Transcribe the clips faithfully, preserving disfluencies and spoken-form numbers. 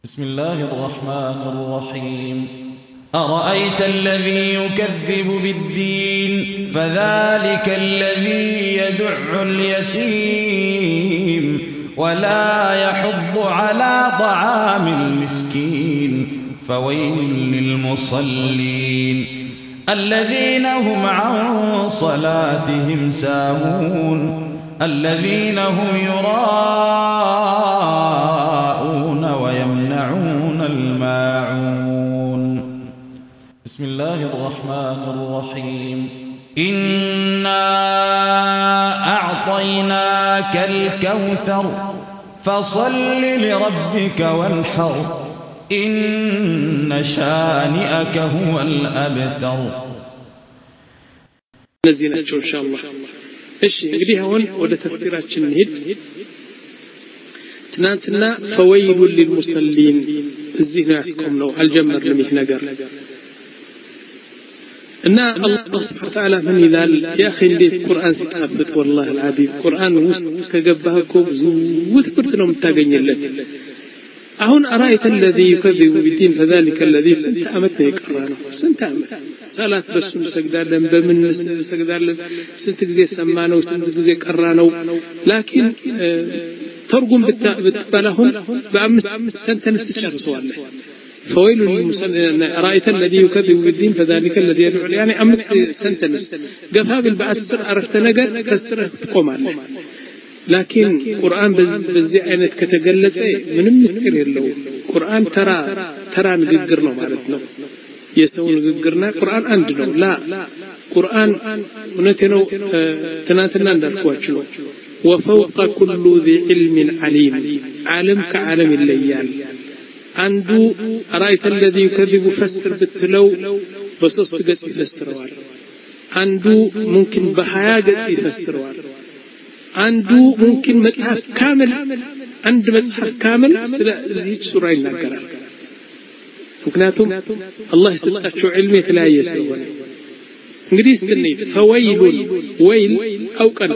بسم الله الرحمن الرحيم أرأيت الذي يكذب بالدين فذلك الذي يدع اليتيم ولا يحض على طعام المسكين فويل للمصلين الذين هم عن صلاتهم ساهون الذين هم يراءون ويمنعون الماعون بسم الله الرحمن الرحيم إنا أعطيناك الكوثر فصل لربك وانحر إن شانئك هو الأبتر نزينة إن شاء الله إيش እንግዲህ አሁን ወደ ተፍሲራችን እንሂድ ትናንትና فويل للمصلين እዚህ ነው ያስቆምነው አልጀመርንም ይህ ነገር እና አላህ Subhanahu Wa Ta'ala ምን ይላል ያ اخي እንዴት ቁርአን ሲጣፍጥ والله العظيم ቁርአን ውስጥ ከገባህ እኮ ብዙ ትምህርት ነው የምታገኝለት አሁን أرأيت الذي يكذب بالدين فذلك الذي سنت أمت يقرأنا سنت أمت ሰላት በሱም ሰግዳለን በምን ሰግዳለን ስንት ጊዜ ሰማነው ስንት ጊዜ ቀራነው ላኪን ተርጉም ብትባላሁን በአምስት ሰንተንስ ትጨርሰዋለህ فويل للمصلين رأيت الذي يكذب بالدين فذلك الذي يدعو يعني أمس سنتنس قفا بالبأسر عرفت نجر فسره تقوم عليه لكن قرآن بزي عينت كتقلت من مستر له قرآن ترى ترى نقرنا مالتنا يسون نقرنا قرآن عندنا لا قرآن ونتنو تناتنا ندركواتشلو وفوق كل ذي علم عليم عالم كعالم الليال عنده أرأيت الذي يكذب فسر بالتلو بصوص قص يفسروال عنده ممكن بحياة قص يفسروال عنده ممكن مصحف كامل عند مصحف كامل زيج سورة ينقرأ ምክንያቱም አላህ የሰጣቸው ዒልም የተለያየ ስለሆነ እንግዲህ ስንት فويل ويل አውቀን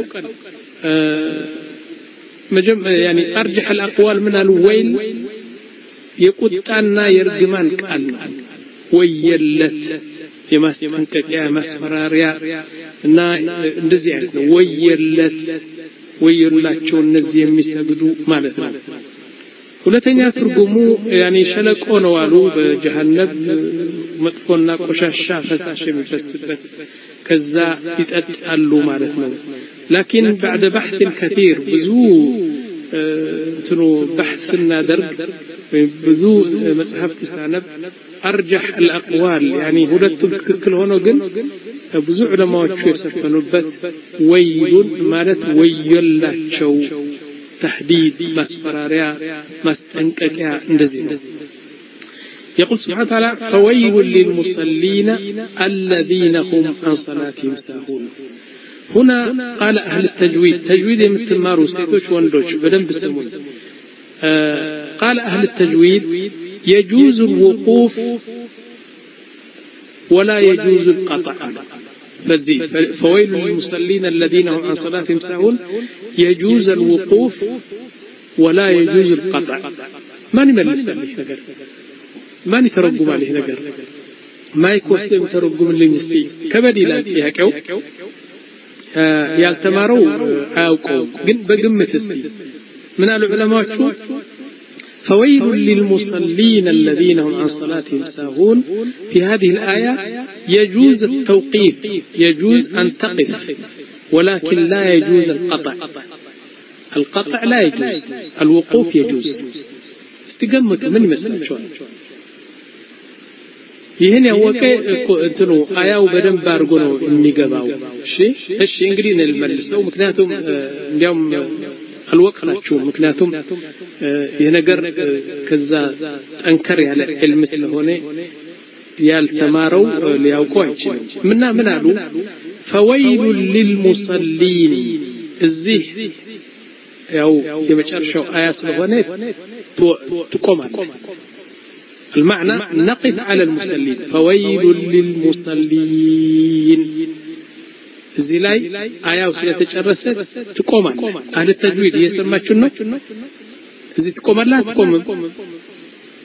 መጀመሪያ يعني ارجح الاقوال من الويل የቁጣና የርግማን ቃል ነው ወየለት የማስጠንቀቂያ ማስፈራሪያ እና እንደዚህ አይነት ነው ወየለት ወየላቸው እነዚህ የሚሰግዱ ማለት ነው ሁለተኛ ትርጉሙ ያኔ ሸለቆ ነው አሉ በጀሃነም መጥፎና ቆሻሻ ፈሳሽ የሚፈስበት ከዛ ይጠጣሉ ማለት ነው لكن بعد بحث كثير ብዙ እንትኑ بحثና ደርግ ብዙ መጽሐፍ ተሳነብ ارجح الاقوال يعني ሁለቱም ትክክል ሆኖ ግን ብዙ ዑለማዎቹ የሰፈኑበት ወይሉን ማለት ወየላቸው تحديد مسفراريا مستنققيا اندزي يقول سبحانه وتعالى فويل للمصلين الذين هم عن صلاتهم ساهون هنا قال أهل التجويد تجويد يمتماروا سيتوش واندوش بدن بسمون آه قال أهل التجويد يجوز الوقوف ولا يجوز القطع فويل للمصلين الذين هم عن صلاتهم ساهون يجوز الوقوف ولا يجوز القطع ما نملس عليه نجر ما نترجم عليه نجر ما يكوسم ترجم للمستي كبدي لا يحكوا يالتمارو عاوقو جن بجمة استي من العلماء شو فويل للمصلين الذين هم عن صلاتهم ساهون في هذه الآية يجوز التوقيف يجوز أن تقف ولكن لا يجوز القطع القطع لا يجوز الوقوف يجوز استقامة من مثلا شو ይሄን ያወቀ እንትኑ አያው በደንብ አድርጎ ነው የሚገባው እሺ እሺ እንግዲህ እንልመልሰው ምክንያቱም እንዲያውም አልወቀናችሁም ምክንያቱም ይሄ ነገር ከዛ ጠንከር ያለ ዕልም ስለሆነ ያልተማረው ሊያውቀው አይችልም ምንና ምን አሉ فويل للمصلين እዚህ ያው የመጨረሻው አያ ስለሆነ ትቆማል المعنى نقف على المصلين فويل للمصلين እዚህ ላይ አያው ስለተጨረሰ ትቆማል አህለ ተጅዊድ እየሰማችሁ ነው እዚህ ትቆማላ ትቆምም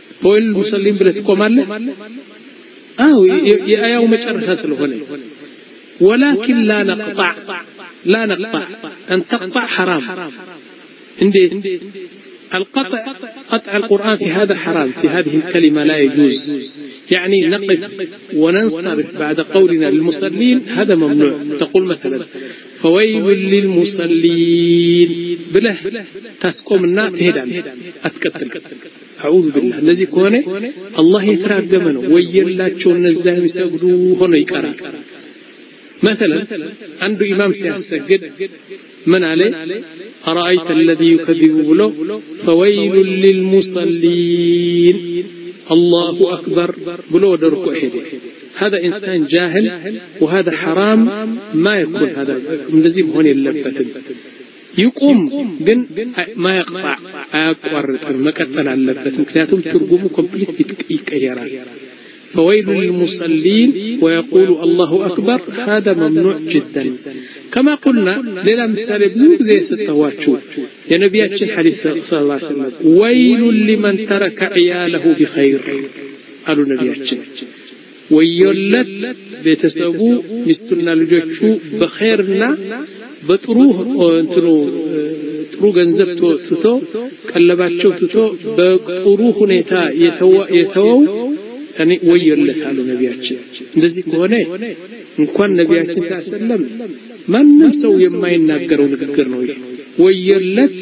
فويل المصلين ብለህ ትቆማለህ አው የአያው መጨረሻ ስለሆነ ولكن لا نقطع لا نقطع أن تقطع حرام عندي القطع قطع القرآن في هذا حرام في هذه الكلمة لا يجوز يعني نقف وننصرف بعد قولنا للمصلين هذا ممنوع تقول مثلا فويل للمصلين بله تسقم النار تهدان أتكتل أعوذ بالله الذي كونه الله يتراجم منه ويلاቸው እነዛ የሚሰግዱ ሆኖ ይቀራል مثلا عنده إمام سيسجد من عليه أرأيت الذي يكذب بلو فويل للمصلين الله أكبر بلو درك أحد هذا إنسان جاهل وهذا حرام ما يكون هذا ملزم هون اللبة يقوم جن ما يقطع أقرط ما كتر على اللبة مكنياتهم ترجمه كومبليت يكيران فويل للمصلين ويقول الله أكبر هذا ممنوع جدا كما قلنا للا مثال بزوج زي ستواتشو يا نبياتنا حديث صلى الله عليه وسلم ويل لمن ترك عياله بخير قالوا نبياتنا ويلت بيتسبو مستنا لجوچو بخيرنا بطروه انتنو ጥሩ ገንዘብ ትቶ ቀለባቸው ትቶ በጥሩ ሁኔታ የተወው እኔ ወየለታሉ ነቢያችን እንደዚህ ከሆነ እንኳን ነቢያችን ሰለም ማንንም ሰው የማይናገረው ንግግር ነው ይሄ ወየለት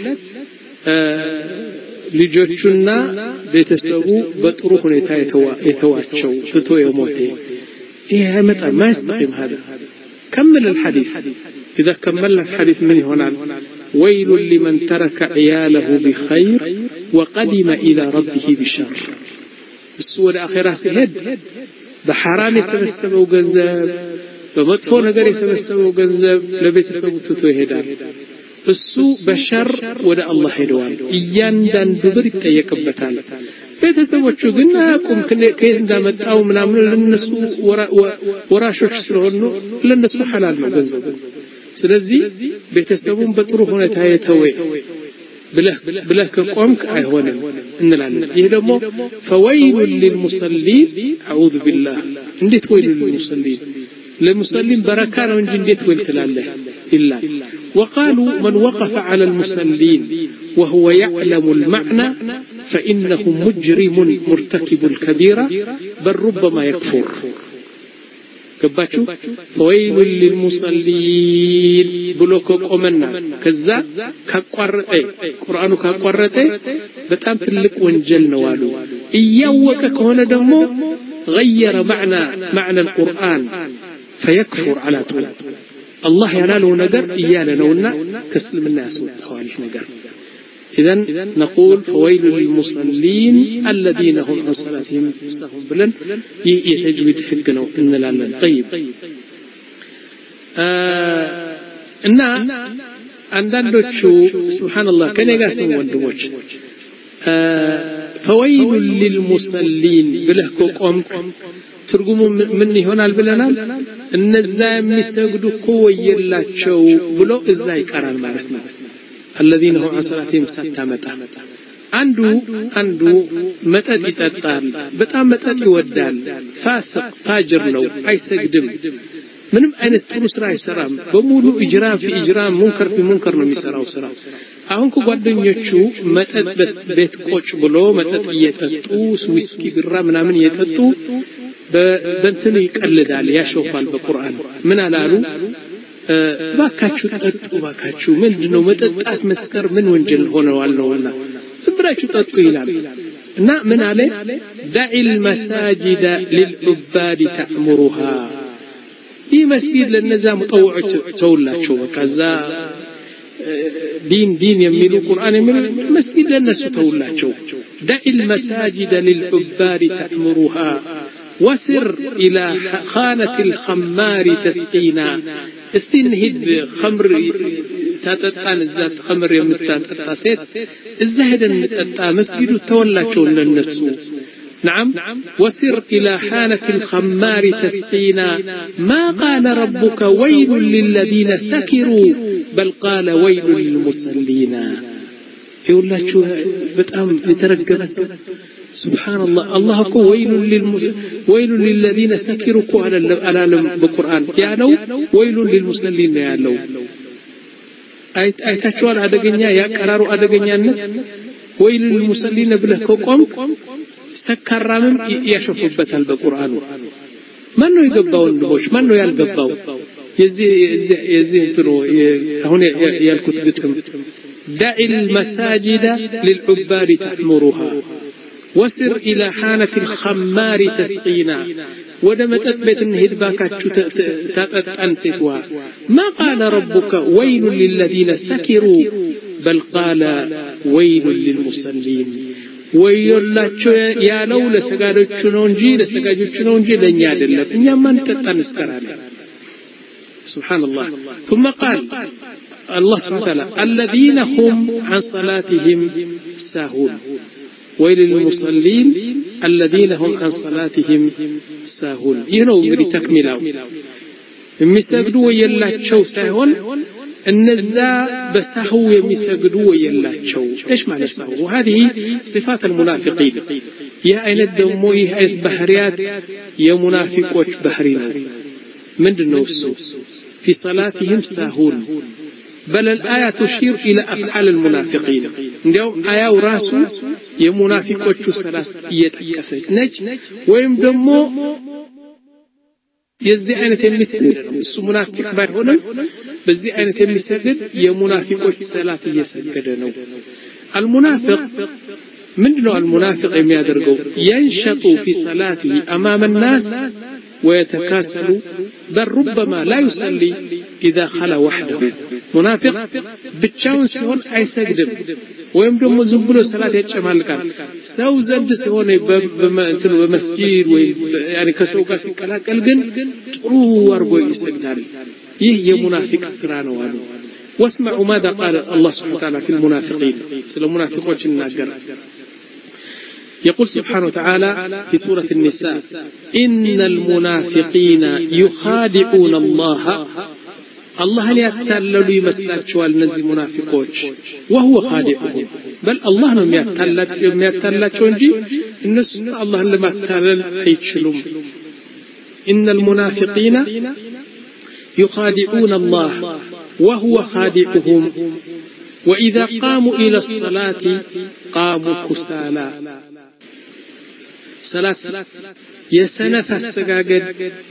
ልጆቹና ቤተሰቡ በጥሩ ሁኔታ የተዋቸው ትቶ የሞተ ይሄ መጣ ማይስተቂም هذا كمل الحديث اذا كملنا الحديث من هنا ويل لمن ترك عياله بخير وقدم الى ربه بشر السور اخره سهد بحرام يسبسبوا ገንዘብ በመጥፎ ነገር የሰበሰበው ገንዘብ ለቤተሰቡ ትቶ ይሄዳል እሱ በሸር ወደ አላህ ሄደዋል እያንዳንዱ ብር ይጠየቅበታል ቤተሰቦቹ ግን አቁም ከየት እንዳመጣው ምናምን ለነሱ ወራሾች ስለሆኑ ለነሱ ሐላል ነው ገንዘቡ ስለዚህ ቤተሰቡን በጥሩ ሁኔታ የተወ ብለህ ብለህ ከቆምክ አይሆንም እንላለን ይሄ ደግሞ فويل للمصلين اعوذ بالله እንዴት ወይል للمصلين للمصلين بركه ነው እንጂ እንዴት ወይል ትላለህ إلا وقالوا من وقف على المصلين وهو يعلم المعنى فإنه مجرم مرتكب الكبيرة بل ربما يكفر كباتشو فويل للمصلين بلوك قمنا كذا كقرطه قرآنو كقرطه በጣም ትልቅ ወንጀል ነው አሉ እያወቀ ከሆነ ደግሞ غير معنى معنى القرآن فيكفر على طول الله يناله نجر إيانا نونا كسلم الناس والخوالف نجر إذن نقول فويل للمصلين الذين هم عن صلاتهم ساهون بلن يتجويد حقنا إن لنا طيب آه إننا عندنا شو سبحان الله كان يقاسم وندموش آه فويل للمصلين بلهكو قومك ትርጉሙ ምን ይሆናል ብለናል እነዛ የሚሰግዱ ቆየላቸው ብሎ እዛ ይቀራል ማለት ነው الذين هم عن صلاتهم ሳታመጣ አንዱ አንዱ መጠጥ ይጠጣል በጣም መጠጥ ይወዳል ፋሲቅ ፋጅር ነው አይሰግድም ምንም አይነት ጥሩ ስራ አይሰራም በሙሉ ኢጅራም في ኢጅራም ሙንከር في ሙንከር ነው የሚሰራው ስራ አሁን ከጓደኞቹ መጠጥ ቤት ቁጭ ብሎ መጠጥ እየጠጡ ዊስኪ ቢራ ምናምን እየጠጡ በእንትን ይቀልዳል ያሾፋል በቁርአን ምን አላሉ ባካችሁ ጠጡ ባካችሁ ምንድነው መጠጣት መስከር ምን ወንጀል ሆነዋል ነውና ዝምብራችሁ ጠጡ ይላል እና ምን አለ دع المساجد للعباد تأمرها ይህ መስጊድ ለነዛ ሙጠውዖች ተውላቸው በቃዛ دين دين የሚሉ ቁርአን የሚሉ መስጊድ ለነሱ ተውላቸው دع المساجد للعباد تأمرها وسر إلى خانة الخمار تسقينا استنهد خمر تاتتان الزات خمر يمتاتتا سيت الزهد المتاتا مسجد تولاتشو للنسو نعم وسر إلى حانة الخمار تسقينا ما قال ربك ويل للذين سكروا بل قال ويل للمصلين ይውላችሁ በጣም የተረገመ ሰው ሱብሃንአላህ አላህ እኮ ወይሉን ሊልሙስ ወይሉን للذين سكروا እኮ አላለም በቁርአን ያለው ወይሉን للمصلين ነው ያለው አይታችኋል አደገኛ ያቀራሩ አደገኛነት ወይሉን للمصلين ብለህ ከቆም ሰካራምም ያሸፉበታል በቁርአኑ ማን ነው የገባው ወንድሞች ማን ነው ያልገባው የዚህ የዚህ እንትኑ አሁን ያልኩት ግጥም دع المساجد للعباد تأمرها وسر إلى حانة الخمار تسقينا ودمتت بيت النهد باكاتشو تتأنسيتها ما قال ربك ويل للذين سكروا بل قال ويل للمصلين ويلاچو يا لو لسغادوچ ነው እንጂ ለሰጋጆቹ ነው እንጂ ለኛ አይደለም እኛማ እንተጣንስከራለን سبحان الله ثم قال الله سبحانه وتعالى الذين هم عن صلاتهم ساهون ويل للمصلين الذين هم عن صلاتهم ساهون ينو እንግዲህ ተክሚላው የሚሰግዱ ወየላቸው ሳይሆን እነዛ በሳህው የሚሰግዱ ወየላቸው ايش معنى السهو وهذه صفات المنافقين ይህ አይነት ደግሞ ይህ አይነት ባህሪያት የሙናፊቆች ባህሪ ነው ምንድነው እሱ في صلاتهم ساهون بل الآية تشير إلى أفعال المنافقين اليوم آية وراسو يمنافقوቹ ሰላት እየተከሰች ነች ወይም ደግሞ የዚህ አይነት የሚሰግድ እሱ ሙናፊቅ ባይሆንም በዚህ አይነት የሚሰግድ የሙናፊቆች ሰላት እየሰገደ ነው المنافق ምንድነው المنافق የሚያደርገው ينشط في صلاته أمام الناس ويتكاسل بل ربما لا يصلي إذا خلا وحده منافق ብቻውን ሲሆን አይሰግድም ወይም ደግሞ ዝም ብሎ ሰላት ያጨማልቃል ሰው ዘንድ ሲሆን በእንትን በመስጂድ ወይ ያኔ ከሰው ጋር ሲቀላቀል ግን ጥሩ አርጎ ይሰግዳል ይህ የሙናፊቅ ስራ ነው አሉ واسمعوا ماذا قال الله سبحانه وتعالى في المنافقين ስለ ሙናፊቆች ይናገር يقول سبحانه وتعالى في سورة النساء إن المنافقين يخادعون الله الله يتلل يمسلاچوال እነዚህ ሙናፊቆች وهو خادعهم بل الله ነው የሚያታላቸው እንጂ እነሱ አላህን ለማታለል አይችሉም إن المنافقين يخادعون الله وهو خادعهم وإذا قاموا إلى الصلاة قاموا كسالى صلاة يسنف السجاجد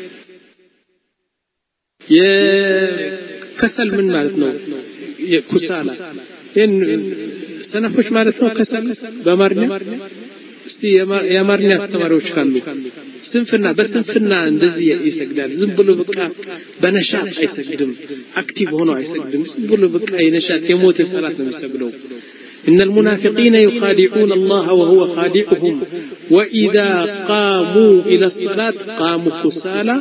يكسل من مالتنا كسالى إن سنفش مالتنا كسل بمرني استي يا مرني استمروش كانوا سنفنا بس سنفنا እንደዚህ ይሰግዳል ዝም ብሎ በቃ በነሻት አይሰግድም አክቲቭ ሆኖ አይሰግድም ዝም ብሎ በቃ የነሻት የሞተ ሰላት ነው የሚሰግደው إن المنافقين يخادعون الله وهو خادعهم وإذا قاموا إلى الصلاة قاموا كسالى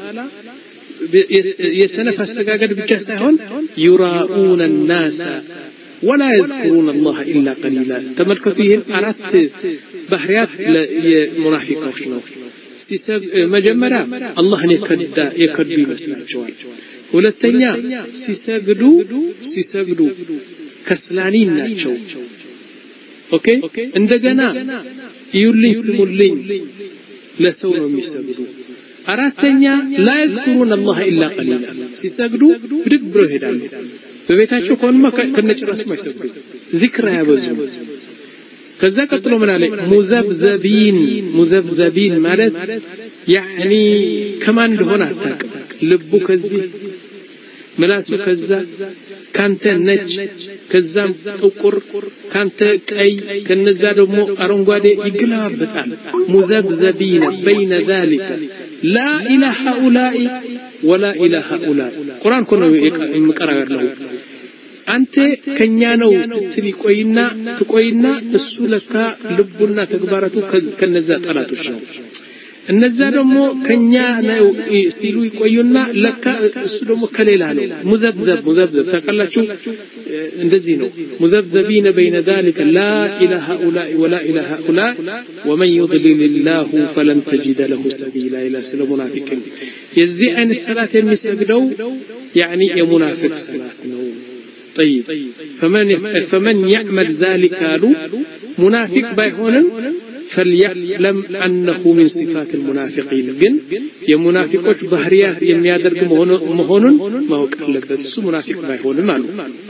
يسنف السجاجد بجسهن يراؤون الناس ولا يذكرون الله إلا قليلا تملكوا فيهم أردت بحريات المنافقين ሲሰግ መጀመሪያ አላህን የከዳ የከዱ ይመስላቸዋል ሁለተኛ ሲሰግዱ ሲሰግዱ ከስላኒ ናቸው ኦኬ እንደገና ይዩልኝ ስሙልኝ ለሰው ነው የሚሰግዱ አራተኛ لا يذكرون الله الا قليلا ሲሰግዱ ብድግ ብለው ይሄዳሉ በቤታቸው ኮንማ ከነጭራስ ማይሰግዱ ዚክራ ያበዙ ከዛ ቀጥሎ ምን አለ ሙዘብዘቢን ሙዘብዘቢን ማለት يعني ከማን እንደሆነ አታውቅም ልቡ ከዚህ ምላሱ ከዛ ካንተ ነጭ ከዛም ጥቁር ካንተ ቀይ ከነዛ ደግሞ አረንጓዴ ይግላበጣል ሙዘብዘቢን بين ذلك لا اله هؤلاء ولا اله هؤلاء ቁርአን ኮኖ ይመቀራራለው አንተ ከኛ ነው ስትል ይቆይና ትቆይና እሱ ለካ ልቡና ተግባራቱ ከነዛ ጠላቶች ነው እነዛ ደግሞ ከኛ ነው ሲሉ ይቆዩና ለካ እሱ ደግሞ ከሌላ ነው ሙዘብዘብ ሙዘብዘብ ተቀላችሁ እንደዚህ ነው ሙዘብዘቢን بين ذلك لا اله هؤلاء ولا اله هؤلاء ومن يضلل الله فلن تجد له سبيلا الى سلام منافقين የዚህ አይነት ሰላት የሚሰግደው يعني የሙናፊቅ ሰላት ነው طيب فمن فمن يعمل ذلك قالوا منافق بايهونن فليعلم أنه من صفات المنافقين جن يا منافقوች ባህሪያት የሚያደርግ መሆኑን ማወቅ አለበት እሱ منافق ባይሆን ማለት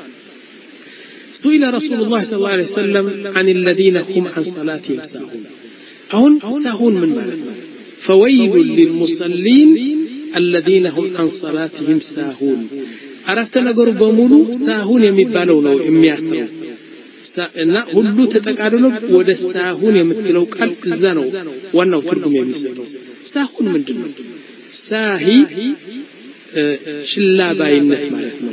سئل رسول الله صلى الله عليه وسلم عن الذين هم عن صلاتهم ساهون أهون ساهون من معنى فويل للمصلين الذين هم عن صلاتهم ساهون عرفت نقر بمولو ساهون يميبالو ነው የሚያስረው እና ሁሉ ተጠቃልሎ ወደ ሳሁን የምትለው ቃል እዛ ነው ዋናው ትርጉም የሚሰጠው ሳሁን ምንድነው ሳሂ ችላ ባይነት ማለት ነው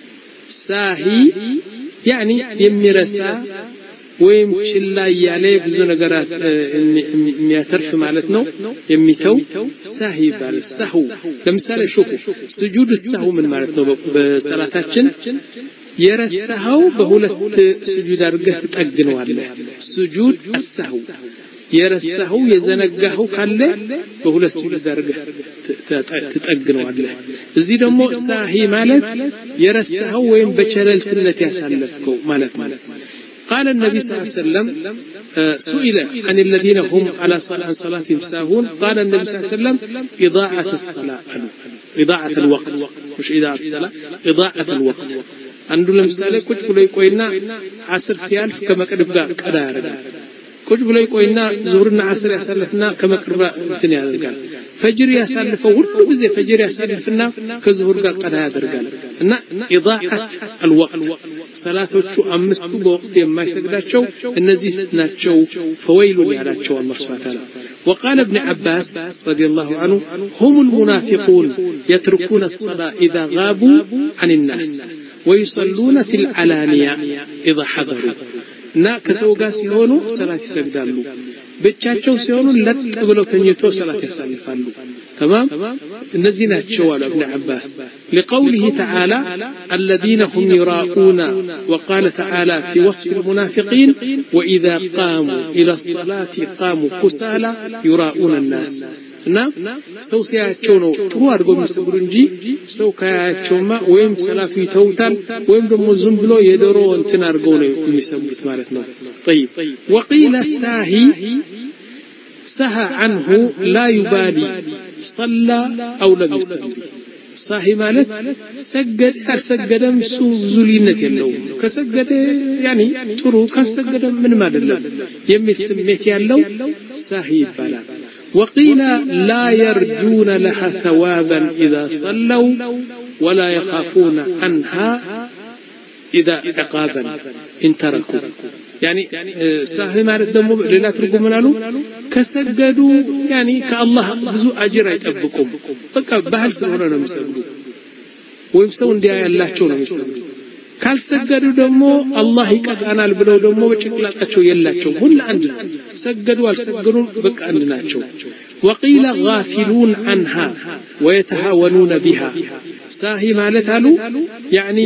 ሳሂ يعني የሚረሳ ወይም ችላ ያለ ብዙ ነገራት የሚያተርፍ ማለት ነው የሚተው ሳሂ ባል ሳሁ ለምሳሌ ሹፉ ስጁድ ሳሁ ምን ማለት ነው በሰላታችን የረሳው በሁለት ስጁድ አድርገህ ትጠግነዋለህ ስጁድ አሳሁ የረሳው የዘነጋው ካለ በሁለት ስጁድ አድርገህ ትጠግነዋለህ እዚህ ደግሞ ሳሂ ማለት የረሳው ወይም በቸለልትነት ያሳለፍከው ማለት ነው قال النبي صلى الله عليه وسلم سئل عن الذين هم على صلاتهم ساهون قال النبي صلى الله عليه وسلم إضاعة الصلاة إضاعة الوقت مش إضاعة الصلاة إضاعة الوقت አንዱ ለምሳሌ ቁጭ ብሎ ይቆይና አስር ሲያልፍ ከመቅረብ ጋር ቀዳ ያደርጋል ቁጭ ብሎ ይቆይና ዙህርና አስር ያሳልፍና ከመቅረብ እንትን ያደርጋል ፈጅር ያሳልፈው ሁሉ ጊዜ ፈጅር ያሳልፍና ከዙህር ጋር ቀዳ ያደርጋል እና ኢዳዓት الوقت ሰላቶቹ አምስቱ በወቅት የማይሰግዳቸው እነዚህ ናቸው ፈወይሉ ያላቸው አላህ Subhanahu Wa Ta'ala وقال ابن عباس رضي الله عنه هم المنافقون يتركون الصلاة إذا غابوا عن الناس ويصلون في العلانية إذا حضروا نا كسو ጋር ሲሆኑ ሰላት ይሰግዳሉ ብቻቸው ሲሆኑ ለጥ ብለው ተኝተው ሰላት ያሳልፋሉ تمام እነዚህ ናቸው አለ ابن عباس لقوله تعالى الذين هم يراؤون وقال تعالى في وصف المنافقين وإذا قاموا إلى الصلاة قاموا كسالى يراؤون الناس እና ሰው ሲያያቸው ነው ጥሩ አድርገው የሚሰግዱ እንጂ ሰው ካያቸውማ ወይም ሰላቱ ይተውታል ወይም ደግሞ ዝም ብሎ የዶሮ እንትን አድርገው ነው የሚሰግዱት ማለት ነው طيب وقيل الساهي سهى عنه لا يبالي صلى أو لم يصلي صاحي ማለት ሰገደ አልሰገደም ሱ ዙሊነት የለውም ከሰገደ يعني ጥሩ ካልሰገደ ምንም አይደለም የሚል ስሜት ያለው ሳሂ ይባላል وقيل لا يرجون لها ثوابا إذا صلوا ولا يخافون عنها إذا عقابا إن تركوا يعني ساهي ማለት ደግሞ ሌላ ትርጉም ምናሉ ከሰገዱ يعني ከአላህ ብዙ አጅር አይጠብቁም በቃ ባህል ስለሆነ ነው የሚሰግዱ ወይም ሰው እንዲያ ያላቸው ነው የሚሰግዱ ካልሰገዱ ደግሞ አላህ ይቀጣናል ብለው ደግሞ በጭቅላታቸው የላቸው ሁሉ አንድ ሰገዱ አልሰገዱም በቃ አንድ ናቸው وقيل غافلون عنها ويتهاونون بها ሳሂ ማለት አሉ يعني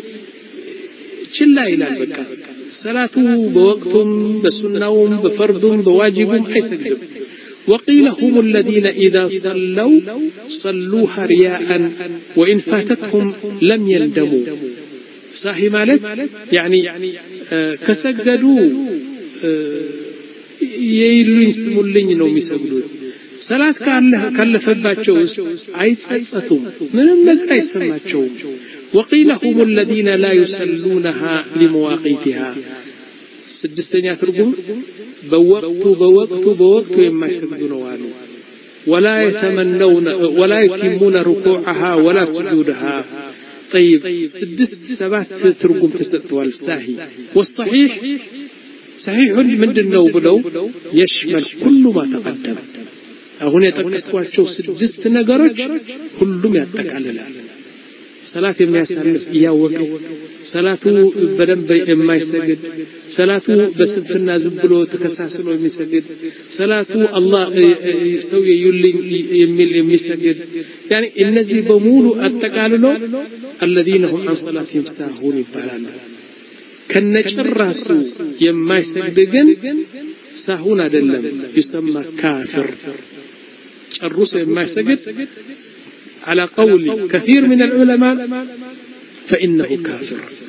ችላ ይላል በቃ ሰላቱ በወቅቱም በሱናውም በፈርዱም በዋጅቡም አይሰግድም وقيل هم الذين إذا صلوا صلوها رياء وإن فاتتهم لم يندموا ሳሂ ማለት يعني ከሰገዱ የይሉኝ ስሙልኝ ነው የሚሰግዱት ሰላት ካለፈባቸው አይጸጸቱም ምንም ነገር አይሰማቸውም وقيل هم الذين لا يصلونها لمواقيتها ስድስተኛ ትርጉም በወቅቱ በወቅቱ በወቅቱ የማይሰግዱ ነው አሉ ولا يتمنون ولا يتمون ركوعها ولا سجودها طيب سدست سبات ترقم تستوال ساهي والصحيح صحيح ምንድነው ብለው يشمل كل ما تقدم አሁን የተጠቀስኳቸው ስድስት ነገሮች ሁሉም ያጠቃልላል ሰላት የሚያሳልፍ ያወቀ ሰላቱ በደንብ የማይሰግድ ሰላቱ በስንፍና ዝም ብሎ ተከሳስሎ የሚሰግድ ሰላቱ አላህ ሰው ይዩልኝ የሚል የሚሰግድ يعني እነዚህ በሙሉ አጠቃልሎ الذين هم عن صلاتهم ساهون ይባላሉ ከነጭራሱ የማይሰግድ ግን ሳሁን አይደለም يسمى كافر ጨርሶ የማይሰግድ على قول كثير من العلماء فإنه كافر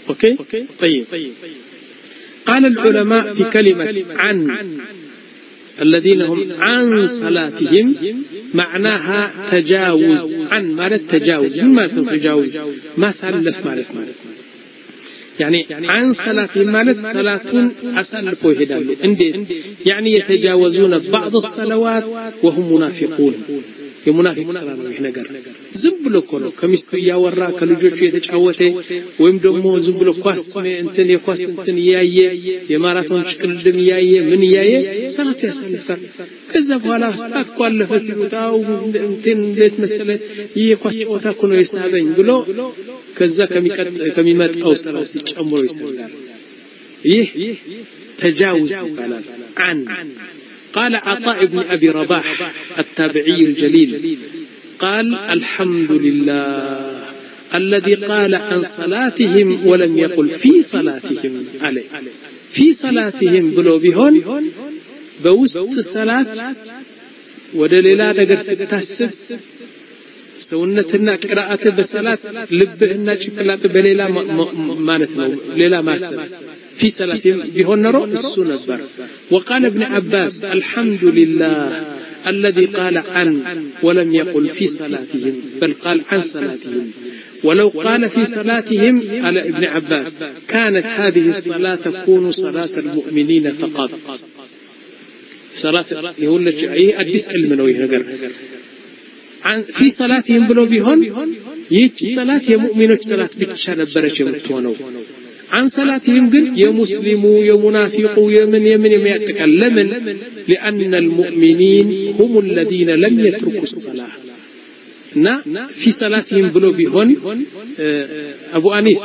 اوكي طيب قال العلماء في كلمة عن الذين هم عن صلاتهم معناها تجاوز عن مالت تجاوز ما تجاوز ما سلف مالت مالت يعني عن صلاتهم مالت صلاة أسلفوا يهدالوا انديت يعني يتجاوزون بعض الصلوات وهم منافقون የሙናፊቅ ስራ ነው ይሄ ነገር ዝም ብሎ እኮ ነው ከሚስቱ ያወራ ከልጆቹ የተጫወተ ወይም ደግሞ ዝም ብሎ ኳስ እንትን የኳስ እንትን ያየ የማራቶን ሽቅልድም ያየ ምን ያየ ሰላት ያሳልፋል ከዛ በኋላ ሰላት ቋለፈ ሲሉታው እንትን እንዴት መሰለ ይሄ ኳስ ጨዋታ እኮ ነው የሳበኝ ብሎ ከዛ ከሚቀጥ ከሚመጣው ሰላት ሲጨምሮ ይሰግዳል ይህ ተጃውዝ ይባላል عن قال عطاء بن أبي رباح التابعي الجليل قال الحمد لله الذي قال عن صلاتهم ولم يقل في صلاتهم عليه في صلاتهم بلو بهون بوسط صلاة ودليلا نقر ستاسب سونتنا قراءة بصلاة لبهنا شكلات بليلا مانتنا ليلا ماسب في صلاتهم بهون نرو السنة وقال ابن عباس الحمد لله الذي قال عن ولم يقل في صلاتهم بل قال عن صلاتهم ولو قال في صلاتهم على ابن عباس كانت هذه الصلاة تكون صلاة المؤمنين فقط صلاة يقول لك أي أدس علمنا ويهجر عن في صلاتهم بلو بهون يج صلاة يا مؤمنون صلاة بتشان برشة متوانو عن صلاتهم قل يا مسلمو يا منافقو يا من يمن يم يتكلم لأن المؤمنين هم الذين لم يتركوا الصلاة نا في صلاتهم بلو بهون أبو أنيس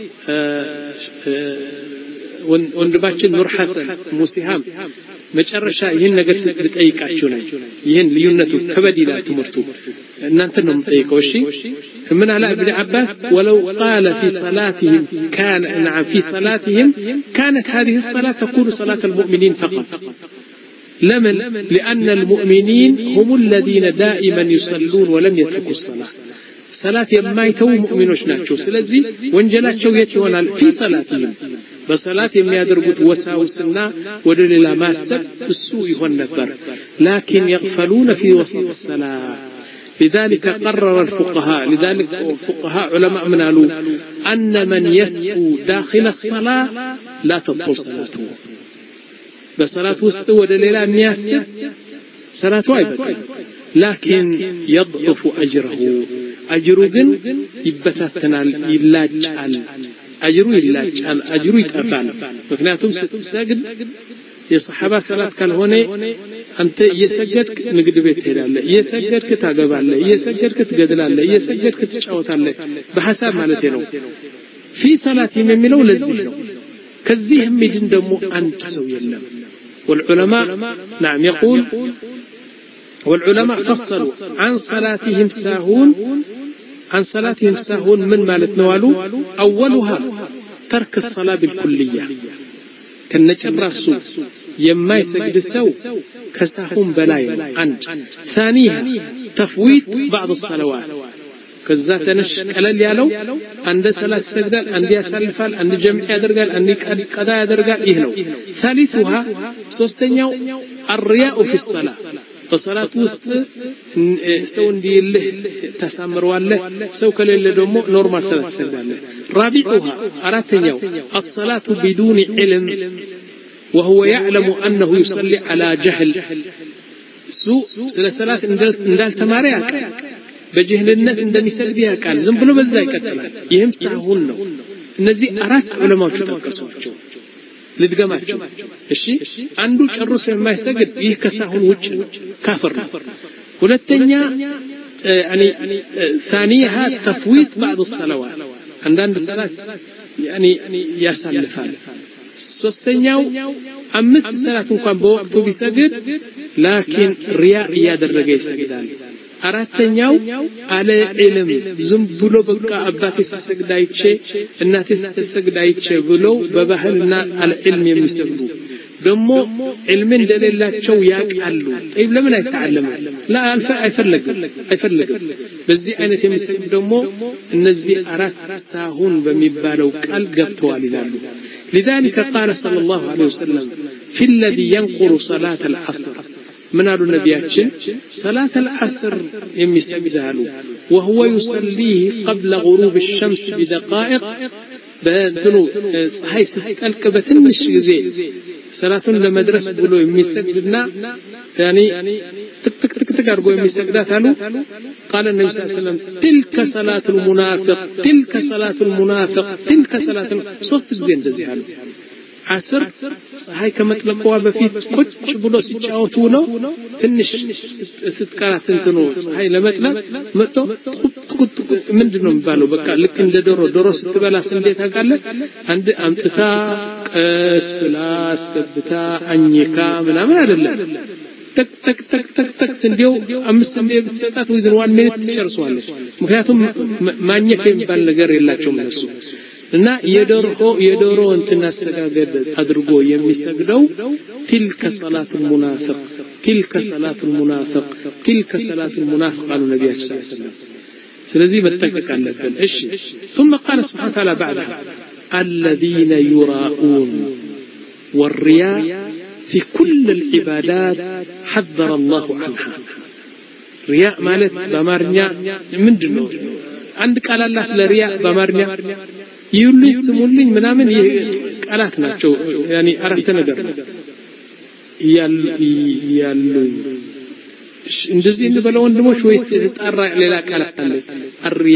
ወንድማችን ኑር ሐሰን ሙሲሃም መጨረሻ ይሄን ነገር ልጠይቃችሁ ነው ይሄን ልዩነቱ ከበድ ይላል ትምህርቱ እናንተ ነው የምጠይቀው እሺ ምን አለ ابن عباس ولو قال في صلاتهم كان نعم في صلاتهم كانت هذه الصلاة تكون صلاة المؤمنين فقط لمن لأن المؤمنين هم الذين دائما يصلون ولم يتركوا الصلاة صلاة ما يتو مؤمنوش ناتشو سلازي وانجلاتشو يتيونا في صلاتهم بصلاة يمي يدرقوا وساوسنا ودللا ما السب السوء والنبر لكن يغفلون في وسط الصلاة لذلك قرر الفقهاء لذلك فقهاء علماء من قالوا أن من يسهو داخل الصلاة لا تبطل صلاته بصلاة وسط ودللا مياسب صلاته أيبت لكن يضعف أجره أجره جن يبتتنا يلاجعل أجره يلاجعل أجره يتأفعل مكناتهم ستساقد يا صحابة صلاة كان هنا أنت يسجدك نقد بيت هلال يسجدك تاقب الله يسجدك تقدل الله يسجدك تشعوت الله بحساب مالتينه في صلاة يمملو للزينه كالزيهم يجن دمو أنت سوي الله والعلماء نعم يقول والعلماء فصلوا عن صلاتهم ساهون عن صلاتهم ساهون من مالت نوالو أولها ترك الصلاة بالكلية كالنجر رسول يما يسجد السو كساهون بلاي عند ثانيها تفويت بعض الصلوات كذات نش قلل يالو عند صلاة سجدال عند يسلفال عند جمع يدرقال عند قضاء يدرقال إهنو ثالثها سوستنيو الرياء في الصلاة فصلاة وسط سو اندي له تسامر والله سو كليل دمو نورمال صلاة سجدال رابعها أراتنيو الصلاة بدون علم وهو يعلم أنه يصلي على جهل سوء صلاة اندال تماريك بجهلነት እንደሚሰግድያ ቃል ዝም ብሎ በዛ ይቀጥላል ይሄም ሳይሆን ነው እነዚህ አራት ዑለማዎች ተጠቀሱቸው ልድገማቸው እሺ አንዱ ጨርሶ የማይሰግድ ይህ ከሳሁን ውጭ ካፍር ነው ሁለተኛ يعني ثانيها تفويت بعض الصلوات عندنا صلاه يعني ያሳልፋል ሶስተኛው አምስት ሰላት እንኳን በወቅቱ ቢሰግድ ላኪን ሪያ ያደረገ ይሰግዳል አራተኛው አለ ዒልም ዝም ብሎ በቃ አባቴ ሲሰግዳይቼ እናቴ ሲሰግዳይቼ ብሎ በባህልና አለ ዒልም የሚሰግዱ ደሞ علم እንደሌላቸው ያቃሉ طيب ለምን አይተዓለሙ لا አልፈ አይፈልግም አይፈልግም በዚህ አይነት የሚሰግድ ደሞ እነዚህ አራት ሳሁን በሚባለው ቃል ገብተዋል ይላሉ لذلك قال صلى الله عليه وسلم في الذي ينقر صلاة العصر من قالوا نبياتنا صلاة العصر يمسجدها وهو يصليه قبل غروب الشمس بدقائق بانتنو هاي ستقلق بتنش غزي صلاة لمدرسة بلو يمسجدنا يعني تك تك تك تك ارغو يمسجدات قالوا قال النبي صلى الله عليه وسلم تلك صلاة المنافق تلك صلاة المنافق تلك صلاة صوت زين እንደዚህ አሉ عصر ፀሐይ ከመጥለቋ በፊት ቁጭ ብሎ ሲጫወቱ ነው ትንሽ ስትቀራት እንትኑ ፀሐይ ለመጥለቅ መጥቶ ቁጥ ምንድነው የሚባለው በቃ ልክ እንደ ዶሮ ዶሮ ስትበላስ እንዴት አቃለ አንድ አምጥታ ቀስብላ አስገብታ አኝካ ምናምን አይደለም ተክ ተክ ተክ ተክ ተክ እንዲው አምስት እንደ ብትሰጣት within one minute ትጨርሷለች ምክንያቱም ማኘክ የሚባል ነገር የላቸውም እነሱ እና የዶሮ የዶሮ እንትና አሰጋገድ አድርጎ የሚሰግደው تلك صلاة المنافق تلك صلاة المنافق تلك صلاة المنافق قالوا النبي صلى الله عليه وسلم ስለዚህ መጠንቀቅ አለብን እሺ ثم قال سبحانه وتعالى بعدها الذين يراءون والرياء في كل العبادات حذر الله عنها رياء ማለት በአማርኛ ምንድነው አንድ ቃል አላት ለሪያ በአማርኛ ይሉኝ ስሙልኝ ምናምን ቃላት ናቸው ያኒ አረፍተ ነገር ያሉኝ እንደዚህ እንደበለው ወንድሞች ወይስ ተጣራ ሌላ ቃላት አለ አሪያ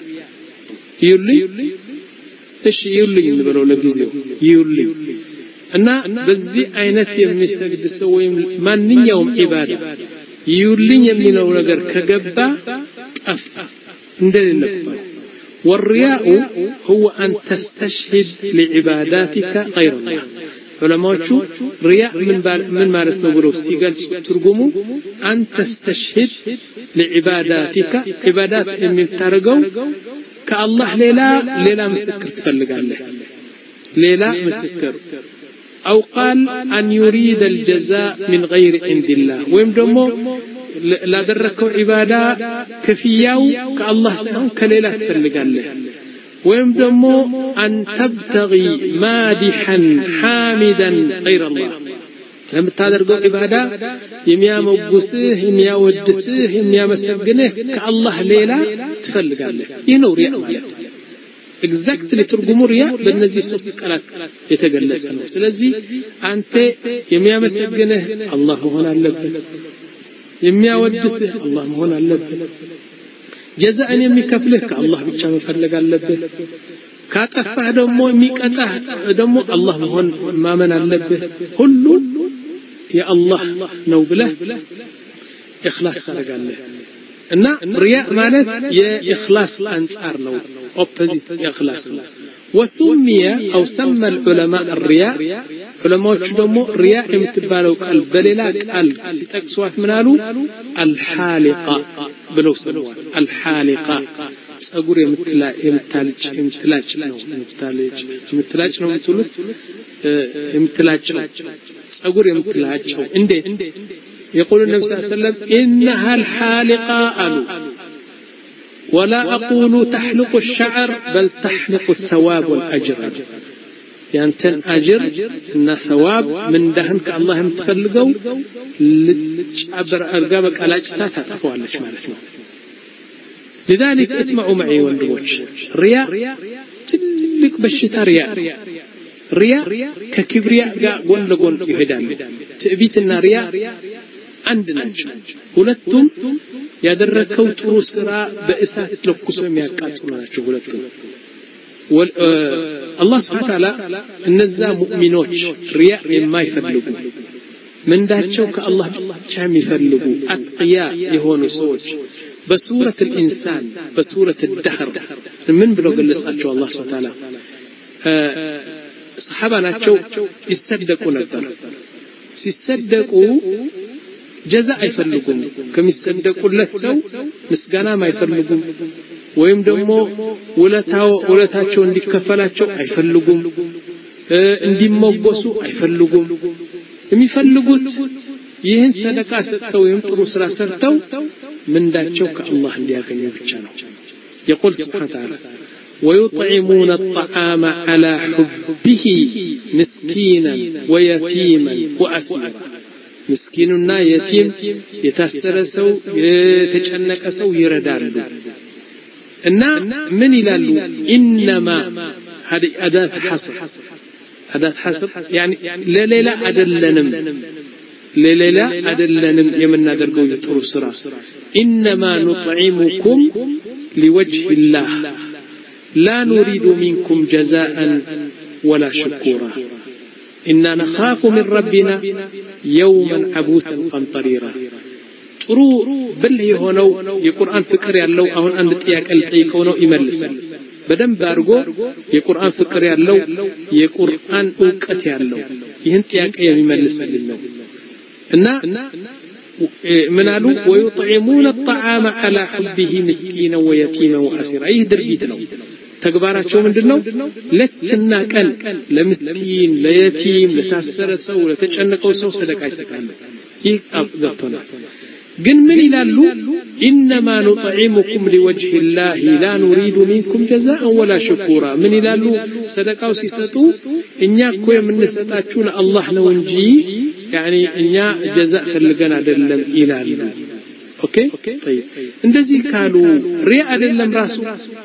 ይሉኝ እሺ ይሉኝ እንደበለው ለጊዜው ይሉኝ እና በዚህ አይነት የሚሰግድ ሰው ወይም ማንኛውም ኢባዳ ይሉኝ የሚለው ነገር ከገባ ጠፍ እንደሌለበት والرياء هو أن تستشهد لعباداتك غير الله علماء رياء من من مارت نقوله سيقال ترجمه أن تستشهد لعباداتك عبادات من ترجو كالله ليلا ليلا مسكر تفلق عليه ليلا مسكر أو قال أن يريد الجزاء من غير عند الله ويمدمو لا دركوا عبادة كفياو كالله سبحانه كليلة تفلق عليه ويمدمو أن تبتغي مادحا حامدا غير الله لما تدركوا عبادة يميا موقسه يميا ودسه يميا مسجنه كالله ليلة تفلق عليه ينو رياء مالت exactly ترجموا رياء بالنزي ሶስት ቃላት የተገለጸ ነው ስለዚህ አንተ የሚያመሰግንህ አላህ መሆን አለበት የሚያወድስህ አላህ መሆን አለበት ጀዛእን የሚከፍልህ ከአላህ ብቻ መፈለግ አለበት ካጠፋህ ደግሞ የሚቀጣህ ደግሞ አላህ መሆን ማመን አለበት ሁሉ የአላህ ነው ብለህ ኢኽላስ ታደርጋለህ እና ሪያእ ማለት የኢኽላስ አንጻር ነው opposite ኢኽላስ ነው وسمي او سمى العلماء الرياء علماء ደግሞ ሪያእ የምትባለው ቃል በሌላ ቃል ሲጠቅሷት ምናሉ الحالقه ብለው ሰምዋል الحالقه ጸጉር የምትላጭ የምታልጭ የምትላጭ ነው የምትላጭ የምትላጭ ነው የምትሉት የምትላጭ ጸጉር የምትላጭው እንዴት يقول النبي صلى الله عليه وسلم إنها الحالقة ألو ولا أقول تحلق الشعر بل تحلق الثواب والأجر يعني تن أجر إن ثواب من دهنك الله متفلقوا لتعبر أرقامك على أجساتها تقوى لك مالك لذلك اسمعوا معي واندوش رياء تلك بشتا رياء رياء ككبرياء قول لقول يهدان تأبيتنا رياء عند ናቸው ሁለቱም ያደረከው ጥሩ ስራ በእሳት ለኩሶ የሚያቃጥሉ ናቸው ሁለቱም والله سبحانه وتعالى እነዛ ሙእሚኖች ሪያ የማይፈልጉ ምንዳቸው ከአላህ ብቻ የሚፈልጉ አጥቂያ የሆኑ ሰዎች በሱረት الانسان በሱረት الدهر ምን ብለው ገለጻቸው አላህ سبحانه وتعالى ሰሃባ ናቸው ይሰደቁ ነበር ሲሰደቁ جزاء አይፈልጉም ከሚሰደቁለት ሰው ምስጋና አይፈልጉም ወይም ደግሞ ወለታው ወለታቸው እንዲከፈላቸው አይፈልጉም እንዲሞገሱ አይፈልጉም የሚፈልጉት ይህን ሰደቃ ሰጥተው ወይም ጥሩ ስራ ሰርተው ምንዳቸው ከአላህ እንዲያገኙ ብቻ ነው يقول سبحانه وتعالى ويطعمون الطعام على حبه مسكينا ويتيما وأسيرا مسكيننا يتيم يتأثر سو يتجنك سو يردال إن من يلالو إنما هذه أداة حصر أداة حصر يعني لا لا لا أدلنم لا لا لا أدلنم يمنا درجو يطرو سرا إنما نطعمكم لوجه الله لا نريد منكم جزاء ولا شكورا إننا نخاف من ربنا يوما عبوسا قمطريرا ጥሩ በል የሆነው የቁርአን ፍቅር ያለው አሁን አንድ ጥያቄ ልጠይቀው ነው ይመልሳል በደንብ አድርጎ የቁርአን ፍቅር ያለው የቁርአን ዕውቀት ያለው ይህን ጥያቄ የሚመልስልን ነው እና من قالوا ويطعمون الطعام على حبه مسكينا ويتيما واسيرا ይህ ድርጊት ነው ተግባራቸው ምንድነው ለትና ቀን ለምስኪን ለየቲም ለታሰረ ሰው ለተጨነቀው ሰው ሰደቃ ይሰጣሉ ይህ አብዛቶናል ግን ምን ይላሉ انما نطعمكم لوجه الله لا نريد منكم جزاء ولا شكورا ምን ይላሉ ሰደቃው ሲሰጡ እኛ እኮ የምንሰጣችሁ ለአላህ ነው እንጂ يعني እኛ جزاء ፈልገን አይደለም ይላሉ ኦኬ طيب እንደዚህ ካሉ ሪያ አይደለም ራሱ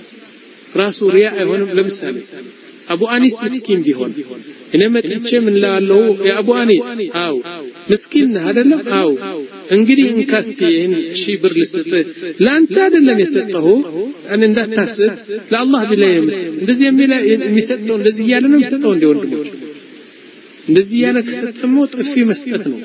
ራሱ ሪያ አይሆንም ለምሳሌ አቡ አኒስ ምስኪን ቢሆን እኔ መጥቼ ምን ላለው ያ አቡ አኒስ አው ምስኪን አይደለም አው እንግዲህ እንካስቲን ሺ ብር ልስጥ ላንተ አይደለም የሰጠው እኔ እንዳታስብ ለአላህ ቢላይ እንደዚህ የሚሰጥ ሰው እንደዚህ ያለ ነው የሚሰጠው እንደ ወንድሞች እንደዚህ ያለ ከሰጠመው ጥፊ መስጠት ነው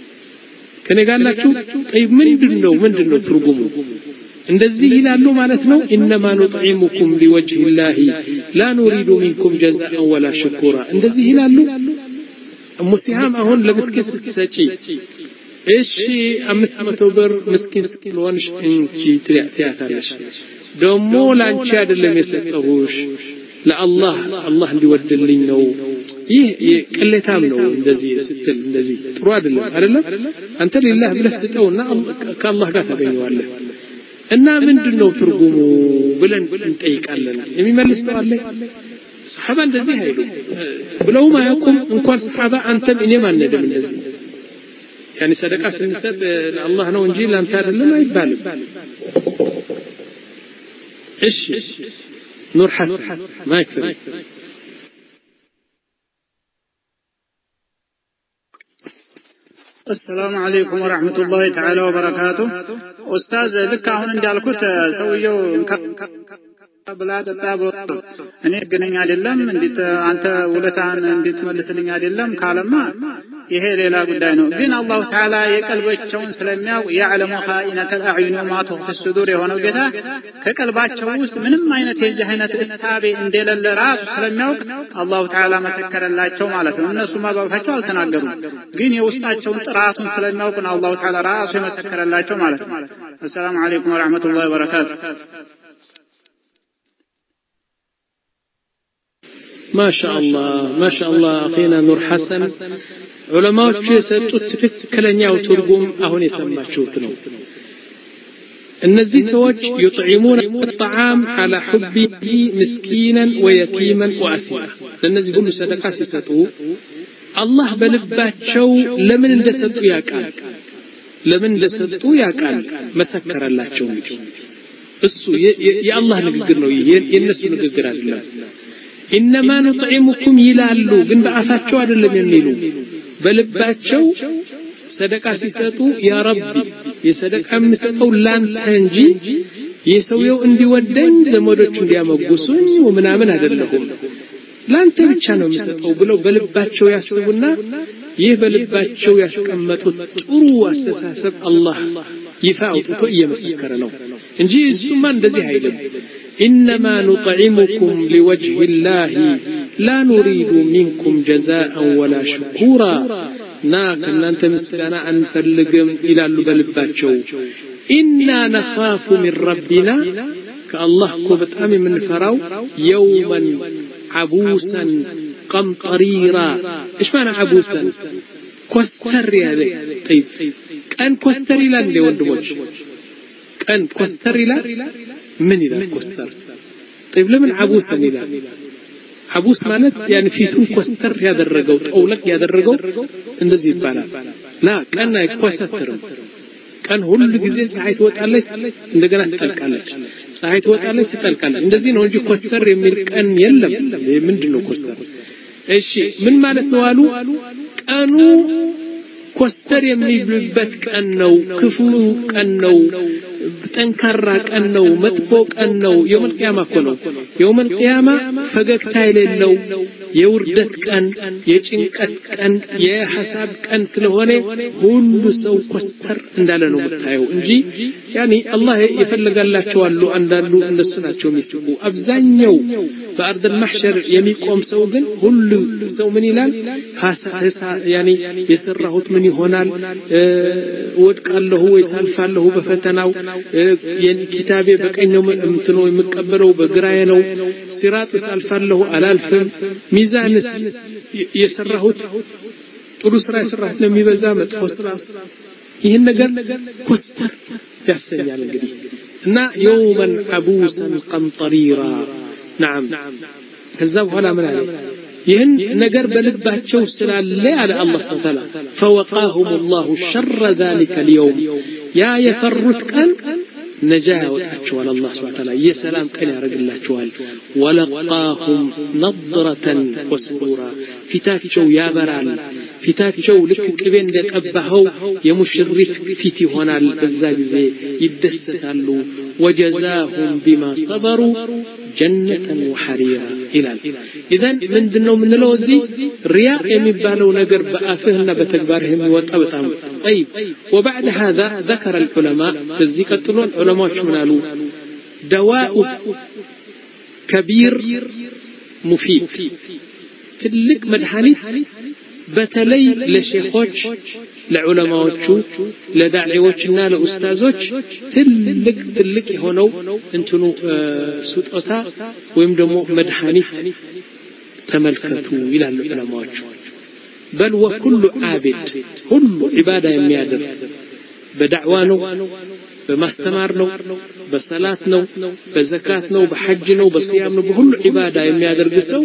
ከኔ ጋላችሁ طيب ምንድነው ምንድነው ትርጉሙ እንደዚህ ይላሉ ማለት ነው انما نطعمكم لوجه الله لا نريد منكم جزاء ولا شكورا እንደዚህ ይላሉ ሙሲሃም አሁን ለምስኪን ስትሰጪ እሺ አምስት መቶ ብር ምስኪን ስለሆንሽ እንቺ ትያታለሽ ደሞ ላንቺ አይደለም የሰጠሁሽ ለአላህ አላህ እንዲወድልኝ ነው ይህ ቅሌታም ነው እንደዚህ ስትል እንደዚህ ጥሩ አይደለም አይደለም አንተ ለላህ ብለህ ስጠውና ከአላህ ጋር ታገኘዋለህ እና ምንድነው ትርጉሙ ብለን እንጠይቃለን የሚመልስ ሰው አለ ሰሃባ እንደዚህ አይሉ ብለው ማያውቁም እንኳን ሰሃባ አንተም እኔም አንደም እንደዚህ يعني صدقه ስንሰጥ ለአላህ ነው እንጂ ላንተ አይደለም አይባልም እሺ نور حسن ما يكفي السلام عليكم ورحمة الله تعالى وبركاته أستاذ لك هون عندي الكوت سويو بلاد التابو أنا جنين عدلهم عندي أنت ولتان عندي تملسلين عدلهم كلامنا يهي ليلا قدانو بين الله تعالى يقلبچون سلمياو يعلم خائنة الأعين وما تخفي الصدور هنا وجتا كقلباچو ውስጥ ምንም አይነት የጀሃነት እሳቤ እንደሌለ ራሱ ስለሚያው አላህ ተዓላ መሰከረላቸው ማለት ነው እነሱ ማባባቸው አልተናገሩም ግን የውስጣቸውን ጥራቱን ስለሚያውቁ አላህ ተዓላ ራሱ የመሰከረላቸው ማለት ነው السلام عليكم ورحمة الله وبركاته ما شاء الله ما شاء الله أخينا نور حسن علماء የሰጡት ትክክለኛው ትርጉም አሁን የሰማችሁት ነው እነዚህ ሰዎች يطعمون الطعام على حبه مسكينا ويتيما واسيرا ለነዚህ ሁሉ ሰደቃ ሲሰጡ አላህ በልባቸው ለምን እንደሰጡ ያውቃል ለምን እንደሰጡ ያውቃል መሰከረላቸው እንጂ እሱ የአላህ ንግግር ነው የነሱ ንግግር አይደለም انما نطعمكم ይላሉ ግን በአፋቸው አይደለም የሚሉ በልባቸው ሰደቃ ሲሰጡ ያ ረቢ የሰደቃ መስጠው ላንተ እንጂ የሰውየው እንዲወደኝ ዘመዶቹ እንዲያመጉሱኝ ወምናምን አይደለም ላንተ ብቻ ነው የሚሰጠው ብለው በልባቸው ያስቡና ይህ በልባቸው ያስቀመጡት ጥሩ አስተሳሰብ አላህ ይፋ አውጥቶ እየመሰከረ ነው እንጂ እሱማ እንደዚህ አይደለም انما نطعمكم لوجه الله لا نريد منكم جزاء ولا شكورا نا كنانت مسكانا انفلغم ይላሉ በልባቸው إنا نخاف من ربنا كالله كو በጣም የምንፈራው يوما عبوسا قمطريرا ايش معنى عبوسا ኮስተር ያለ طيب ቀን ኮስተር ይላል እንደ ወንድሞች ቀን ኮስተር ይላል ምን ይላል ኮስተር طيب ለምን አቡስ ይላል አቡስ ማለት ያን ፊቱን ኮስተር ያደረገው ጠውለቅ ያደረገው እንደዚህ ይባላል ላ ቀን አይኮስተርም ቀን ሁሉ ጊዜ ፀሐይ ትወጣለች እንደገና ትጠልቃለች ፀሐይ ትወጣለች ትጠልቃለች እንደዚህ ነው እንጂ ኮስተር የሚል ቀን የለም ምንድነው ኮስተር እሺ ምን ማለት ነው አሉ ቀኑ ኮስተር የሚብልበት ቀን ነው ክፉ ቀን ነው ጠንካራ ቀን ነው መጥፎ ቀን ነው የውመል ቂያማ እኮ ነው የውመል ቂያማ ፈገግታ የሌለው የውርደት ቀን የጭንቀት ቀን የሐሳብ ቀን ስለሆነ ሁሉ ሰው ኮስተር እንዳለ ነው የምታየው እንጂ ያኒ አላህ የፈለጋላቸው አሉ አንዳንዱ እነሱ ናቸው የሚስቁ አብዛኛው በአርድ المحشر የሚቆም ሰው ግን ሁሉ ሰው ምን ይላል ያኒ የሰራሁት ምን ይሆናል ወድቃለሁ ወይስ አልፋለሁ በፈተናው የኪታቤ በቀኝው እንትኖ የሚቀበለው በግራዬ ነው ሲራጥ ሳልፋለሁ አላልፍም ሚዛንስ የሰራሁት ጥሩ ስራ የሰራሁት ነው የሚበዛ መጥፎ ስራ ይሄን ነገር ኮስተር ያሰኛል እንግዲህ እና يوما عبوسا قمطريرا نعم ከዛ በኋላ ምን አለ ይህን ነገር በልባቸው ስላለ አለ አላህ Subhanahu Wa Ta'ala فوقاهم الله شر ذلك اليوم يا يفرت كان نجا وتعچوال الله Subhanahu Wa Ta'ala የሰላም ቀን ያረግላቸዋል ولقاهم نضرة وسرورا ፊታቸው ያበራል ፊታቸው ልክ ቅቤ እንደቀባው የሙሽሪት ፊት ይሆናል በዛ ጊዜ ይደሰታሉ وجزاهم بما صبروا جنة وحريرا إلى إذن من دنو من لوزي رياء يمبالو نقر بآفهنا بتكبارهم وطبطهم طيب وبعد هذا ذكر العلماء تزيك الطلون علماء شمنالو دواء كبير مفيد تلك مدحانيت በተለይ ለሼኾች ለዑለማዎቹ ለዳዒዎችና ለኡስታዞች ትልቅ ትልቅ የሆነው እንትኑ ሱጦታ ወይም ደግሞ መድኃኒት ተመልከቱ ይላሉ ዑለማዎቹ በል ወኩሉ ዓቢድ ሁሉ ዒባዳ የሚያደርግ በዳዕዋ ነው በማስተማር ነው በሰላት ነው በዘካት ነው በሐጅ ነው በሲያም ነው በሁሉ ዒባዳ የሚያደርግ ሰው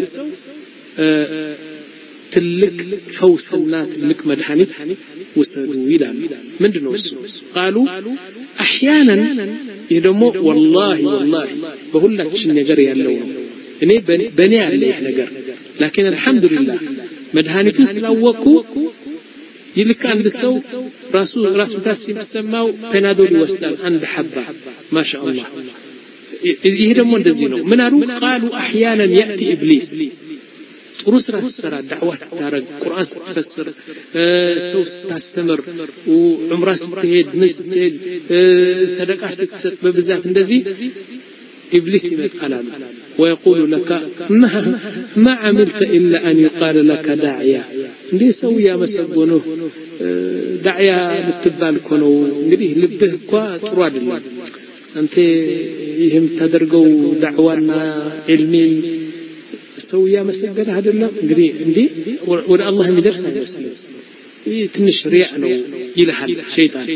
ትልቅ ፈውስና ትልቅ መድኃኒት ወሰዱ ይላል ምንድነው እሱ قالوا احيانا ይደሞ والله والله በሁላችን ነገር ያለው እኔ በኔ ያለ ይሄ ነገር لكن الحمد لله መድኃኒቱ ስላወቁ ይልክ አንድ ሰው ራሱ ራሱ ታስይሰማው ፔናዶል ይወስዳል አንድ ሐባ ማሻአላህ ይሄ ደግሞ እንደዚህ ነው ምን አሉ قالوا احيانا ياتي ابليس ጥሩ ስራ ስትሰራ ዳዕዋ ስታረግ ቁርአን ስትፈስር ሰው ስታስተምር ወዑምራ ስትሄድ ስትሄድ ሰደቃ ስትሰጥ በብዛት እንደዚህ ኢብሊስ ይመጣል ويقول لك ما, ما عملت إلا أن يقال لك داعية እንዴ ሰው ያመሰግነው ዳዕያ ልትባል እኮ ነው እንግዲህ ልብህ እኮ ጥሩ አይደለም አንተ ይሄም ተደርገው ዳዕዋና ዒልሚ ሰው ያመሰገነ አይደለም እንግዲህ እንዴ ወደ አላህ የሚደርስ አይመስልም ይህ ትንሽ ሪያ ነው ይልሃል ሸይጣን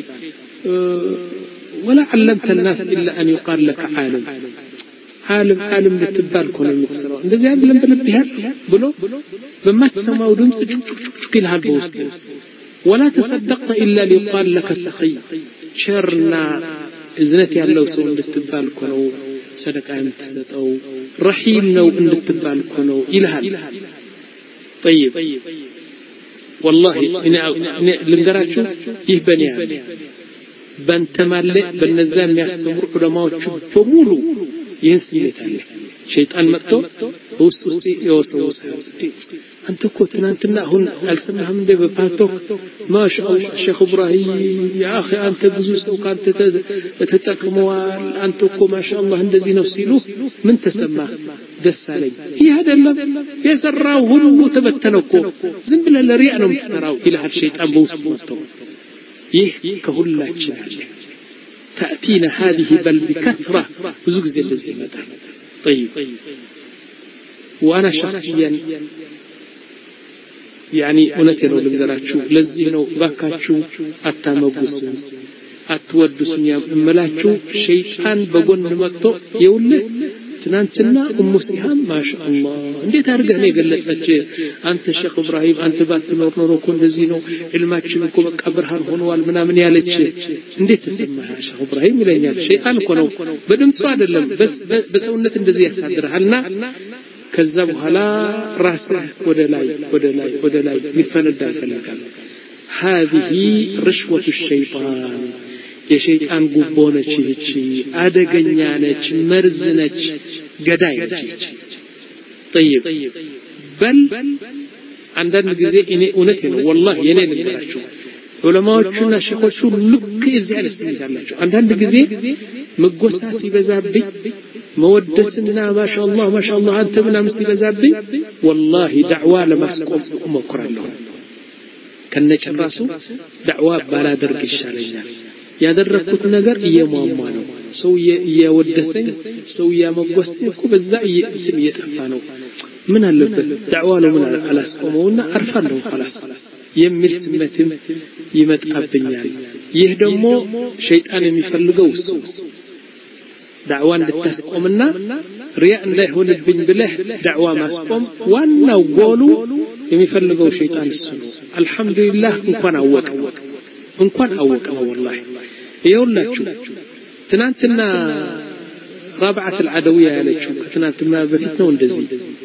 ولا علمت الناس إلا أن يقال لك عالم عالم عالم ልትባል እኮ ነው የምትሰራው እንደዚህ አይደለም በልብህ ብሎ በማትሰማው ድምጽ ይልሃል በውስጥ ولا تصدقت إلا ليقال لك سخي شرنا እዝነት ያለው ሰው ልትባል እኮ ነው صدقه የምትሰጠው رحيم ነው እንድትባል እኮ ነው ይልሃል طيب والله እኔ ልንገራችሁ ይህ በኒያ በእንተማለ በነዛ የሚያስተምሩ ዑለማዎቹ በሙሉ ይህን ስሜት አለ ሸይጣን መጥቶ ውስጥ ውስጥ ይወሰውሳል አንተ እኮ ትናንትና አሁን አልሰማህም እንደ በፓልቶክ ማሻአላህ ሼኽ ኢብራሂም ያ አኺ አንተ ብዙ ሰው ካንተ ተጠቅመዋል አንተ እኮ ማሻአላህ እንደዚህ ነው ሲሉ ምን ተሰማ ደስ አለኝ ይህ አይደለም የሰራው ሁሉ ተበተነው እኮ ዝም ብለህ ለሪያ ነው የምትሰራው ይልሃል ሸይጣን በውስጥ መጥቶ ይህ ከሁላችን አለ تأتينا هذه بل بكثرة وزوج زي الذي متى طيب وأنا شخصيا يعني እውነቴ ነው ልንገራችሁ ለዚህ ነው ባካችሁ አታመጉሱ አትወድሱኝ እምላችሁ ሸይጣን በጎን መጥቶ ይውልህ ትናንትና ኡሙ ሲሃም ማሻአላህ እንዴት አድርገህ ነው የገለጸች አንተ ሼክ ኢብራሂም አንተ ባትኖር ኖሮ እኮ እንደዚህ ነው ዕልማችን እኮ በቃ ብርሃን ሆነዋል ምናምን ያለች እንዴት ተሰማህ ሼክ ኢብራሂም ይለኛል ሸይጣን እኮ ነው በድምፁ አይደለም በሰውነት እንደዚህ ያሳድርሃልና ከዛ በኋላ ራስህ ወደ ላይ ወደ ላይ ወደ ላይ ሊፈነዳ ይፈልጋል هذه رشوة الشيطان የሸይጣን ጉቦ ነች እቺ አደገኛ ነች መርዝ ነች ገዳይ ነች طيب በል አንዳንድ ጊዜ እኔ እውነቴ ነው والله የኔ ልንገራችሁ ዑለማዎቹና ሼኾቹ ልክ እዚህ ያለ ስሜት አላቸው አንዳንድ ጊዜ መጎሳ ሲበዛብኝ መወደስና ማሻአላህ ማሻአላህ አንተ ምናምን ሲበዛብኝ والله ዳዕዋ ለማስቆም እሞክራለሁ ከነጭራሱ ዳዕዋ ባላደርግ ይሻለኛል ያደረኩት ነገር እየሟሟ ነው ሰው እየወደሰኝ ሰው ያመጎስኝ እኮ በዛ እንትን እየጠፋ ነው ምን አለበት ዳዕዋ ነው ምን አላስቆመውና አርፋለሁ خلاص የሚል ስሜትም ይመጣብኛል ይህ ደግሞ ሸይጣን የሚፈልገው እሱ ዳዕዋ እንድታስቆምና ሪያ እንዳይሆንብኝ ብለህ ዳዕዋ ማስቆም ዋናው ጎሉ የሚፈልገው ሸይጣን እሱ ነው አልহামዱሊላህ እንኳን አወቀ እንኳን አወቀ والله ይኸውላችሁ ትናንትና رابعه العدويه ያለችው ከትናንትና በፊት ነው እንደዚህ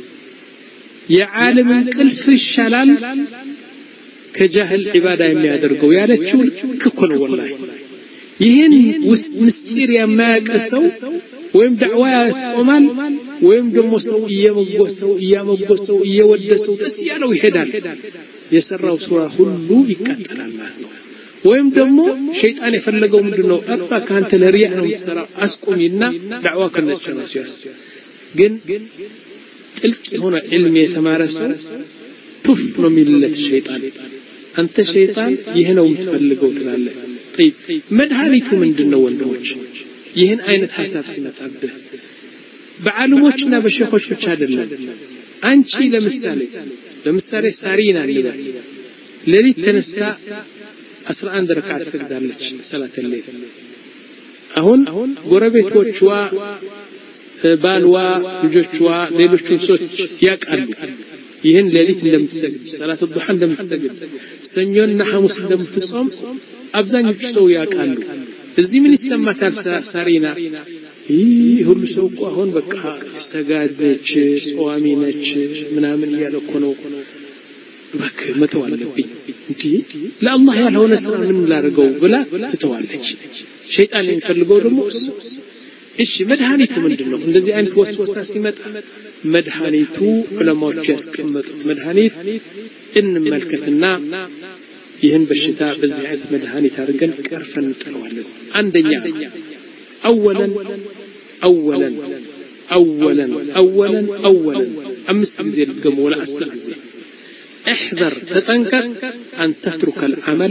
የዓለም እንቅልፍ ይሻላል ከጃህል ኢባዳ የሚያደርገው ያለችው ልክ ነው والله ይሄን ምስጢር የማያቀሰው ወይም ዳዕዋ ያስቆማል ወይም ደግሞ ሰው እየመጎሰው እያመጎሰው እየወደሰው ደስ ያለው ይሄዳል የሰራው ሱራ ሁሉ ይቀጥላል ማለት ነው ወይም ደግሞ ሸይጣን የፈለገው ምንድነው አጥፋ ካንተ ለሪያ ነው የምትሰራው አስቆሚና ዳዕዋ ከነጨረስ ያስ ግን ጥልቅ የሆነ ዕልም የተማረ ሰው ቱፍ ነው የሚልለት ሸይጣን አንተ ሸይጣን ይሄ ነው የምትፈልገው ትላለህ طيب መድኃኒቱ ምንድነው ወንድሞች ይሄን አይነት ሐሳብ ሲመጣብህ በዓለሞችና በሸኾች ብቻ አይደለም አንቺ ለምሳሌ ለምሳሌ ሳሪና ሊላ ለሊት ተነስታ አስራ አንድ ረካዓት ሰግዳለች ሰላት ለይል አሁን ጎረቤቶቿ ባልዋ ልጆቿ ሌሎችም ሰዎች ያቃሉ ይሄን ለሊት እንደምትሰግድ ሰላት الضحى እንደምትሰግድ ሰኞና ሐሙስ እንደምትጾም አብዛኞቹ ሰው ያቃሉ እዚህ ምን ይሰማታል ሳሪና ይህ ሁሉ ሰው እኮ አሁን በቃ ሰጋደች ጾሚ ነች ምናምን ያለኮ ነው በቃ መተዋለብኝ እንዴ ለአላህ ያልሆነ ስራ ምን ላርገው ብላ ትተዋለች ሸይጣን የሚፈልገው ደግሞ እሱ እሺ መድኃኒቱ ምንድነው እንደዚህ አይነት ወስወሳ ሲመጣ መድኃኒቱ ዑለማዎች ያስቀመጡት መድኃኒት እንመልከትና ይህን በሽታ በዚህ አይነት መድኃኒት አድርገን ቀርፈን እንጥለዋለን አንደኛ اولا اولا اولا اولا اولا امس ጊዜ ልገም ወላ አስር ጊዜ احذر تتنكر ان تترك العمل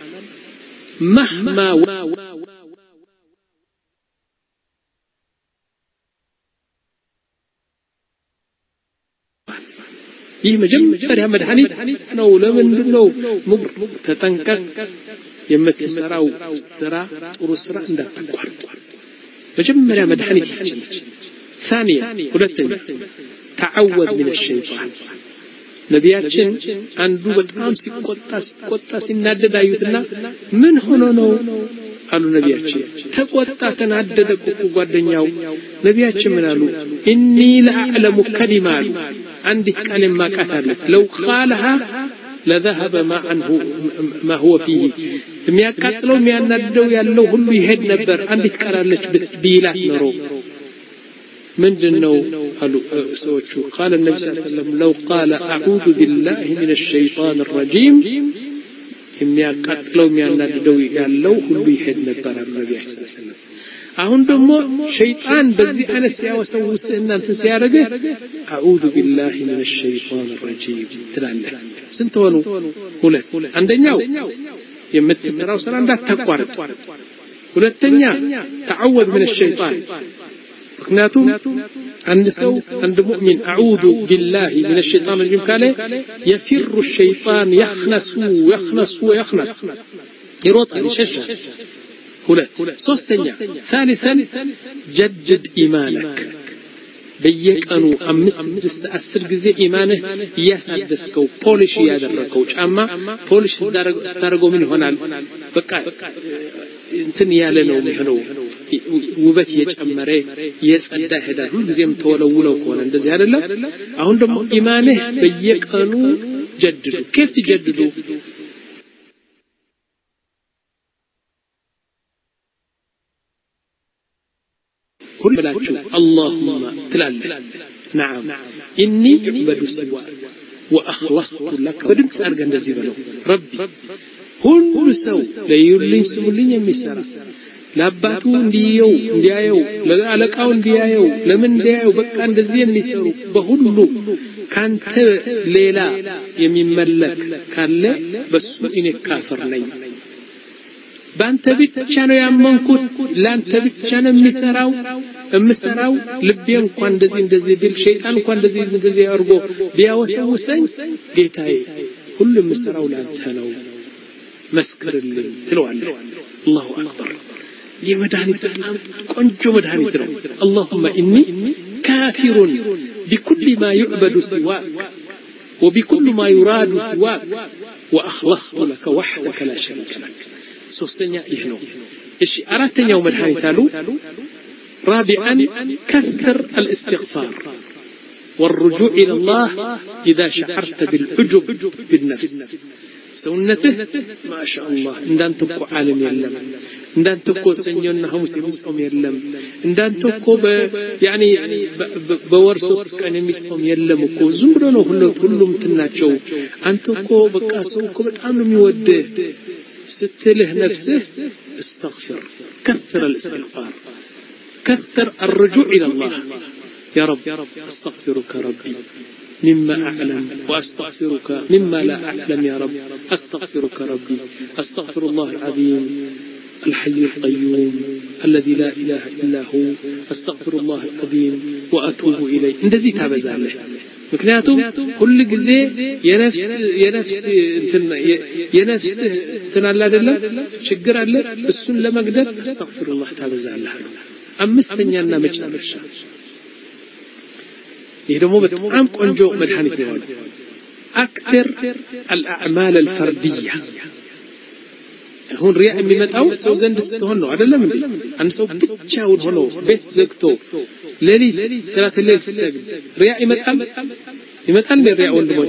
مهما ይህ መጀመሪያ መድኃኒት ነው ለምንድነው ሙግር ተጠንቀቅ የምትሰራው ስራ ጥሩ ስራ እንዳታቋርጥ መጀመሪያ መድኃኒት ይችላል ثانيا ሁለተኛ تعوذ من الشيطان ነቢያችን አንዱ በጣም ሲቆጣ ሲቆጣ ሲናደድ አዩትና ምን ሆኖ ነው አሉ ነቢያችን ተቆጣ ተናደደ እኮ ጓደኛው ነቢያችን ምን አሉ اني لاعلم كلمات عندك كلمه قاتله لو قالها لذهب ما عنه ما هو فيه የሚያቃጥለው የሚያናደው ያለው ሁሉ ይሄድ ነበር አንዲት ቀራለች ቢላት ኖሮ ምንድነው አሉ ሰዎቹ قال النبي صلى الله عليه وسلم لو قال اعوذ بالله من الشيطان الرجيم የሚያቃጥለው የሚያናደው ያለው ሁሉ ይሄድ ነበር አሉ ነብዩ ሰለላሁ ዐለይሂ ወሰለም አሁን ደግሞ ሸይጣን በዚህ አይነት ሲያወሰውስህ እናንተ ሲያረገ አዑዙ ቢላሂ ሚነ ሸይጣን الرجيم ትላለህ ስንት ሆኑ ሁለት አንደኛው የምትሰራው ስራ እንዳታቋርጥ ሁለተኛ ተዓወዝ من الشيطان ምክንያቱም አንድ ሰው አንድ ሙእሚን አዑዙ ቢላሂ ሚነ ሸይጣን ረጂም ካለ የፊሩ ሸይጣን يخنس يخنس ويخنس ይሮጣል ይሸሻል ሁለት ሶስተኛ ثالثا جدد ايمانك በየቀኑ አምስት ስድስት አስር ጊዜ ኢማንህ ያሳደስከው ፖሊሽ ያደረከው ጫማ ፖሊሽ ስታደርገው ምን ይሆናል በቃ እንትን ያለ ነው የሚሆነው ውበት የጨመረ የጸዳ ሄዳል ሁሉ ጊዜም ተወለውለው ከሆነ እንደዚህ አይደለም አሁን ደግሞ ኢማንህ በየቀኑ ጀድዱ كيف تجدد كل بلاችሁ اللهم تلال نعم اني اعبد سواك واخلصت لك بدمت ارجع እንደዚህ በለው ربي ሁሉ ሰው ለይልኝ ስሙልኝ የሚሰራ ለአባቱ እንዲየው እንዲያየው ለአለቃው እንዲያየው ለምን እንዲያየው በቃ እንደዚህ የሚሰሩ በሁሉ ካንተ ሌላ የሚመለክ ካለ በሱ እኔ ካፈር ነኝ ባንተ ብቻ ነው ያመንኩት ላንተ ብቻ ነው የሚሰራው እምሰራው ልቤ እንኳን እንደዚህ እንደዚህ ቢል ሸይጣን እንኳን እንደዚህ እንደዚህ ያርጎ ቢያወሰውሰኝ ጌታዬ ሁሉ የምሰራው ላንተ ነው መስክርልኝ ትለዋለህ አላሁ አክበር የመድኃኒት በጣም ቆንጆ መድኃኒት ነው اللهم اني كافر بكل ما يعبد سواك وبكل ما يراد سواك واخلصت لك وحدك لا شريك لك ሶስተኛ ይህ ነው እሺ አራተኛው መድኃኒት አሉ رابعا كثر الاستغفار والرجوع الى الله اذا شعرت بالعجب بالنفس سنته ما شاء الله እንዳንተ እኮ ዓለም የለም እንዳንተ እኮ ሰኞና ሐሙስ የሚጾም የለም እንዳንተ እኮ ያኒ በወር ሶስት ቀን የሚጾም የለም እኮ ዝም ብሎ ነው ሁሉም ትናቸው አንተ እኮ በቃ ሰው እኮ በጣም ነው የሚወደህ ستله نفسه استغفر كثر الاستغفار كثر الرجوع إلى الله يا رب استغفرك ربي مما أعلم وأستغفرك مما لا أعلم يا رب أستغفرك ربي أستغفر الله العظيم الحي القيوم الذي لا إله إلا هو أستغفر الله العظيم وأتوب إليه እንደዚህ ታበዛለህ ምክንያቱም ሁሉ ጊዜ የነፍስ የነፍስ እንትን የነፍስ ተናል አይደለም ችግር አለ እሱን ለመግደል አስተግፍሩላህ ታበዛለህ አምስተኛና መጨረሻ ይሄ ደግሞ በጣም ቆንጆ መድኃኒት ነው አክተር الأعمال الفردية هون ሪያ የሚመጣው ሰው ዘንድ ስትሆን ነው አይደለም እንዴ አንድ ሰው ብቻውን ሆኖ ቤት ዘግቶ ሌሊት ሰላት ሌሊት ሲሰግድ ሪያ ይመጣል ይመጣል ሪያ ወንድሞች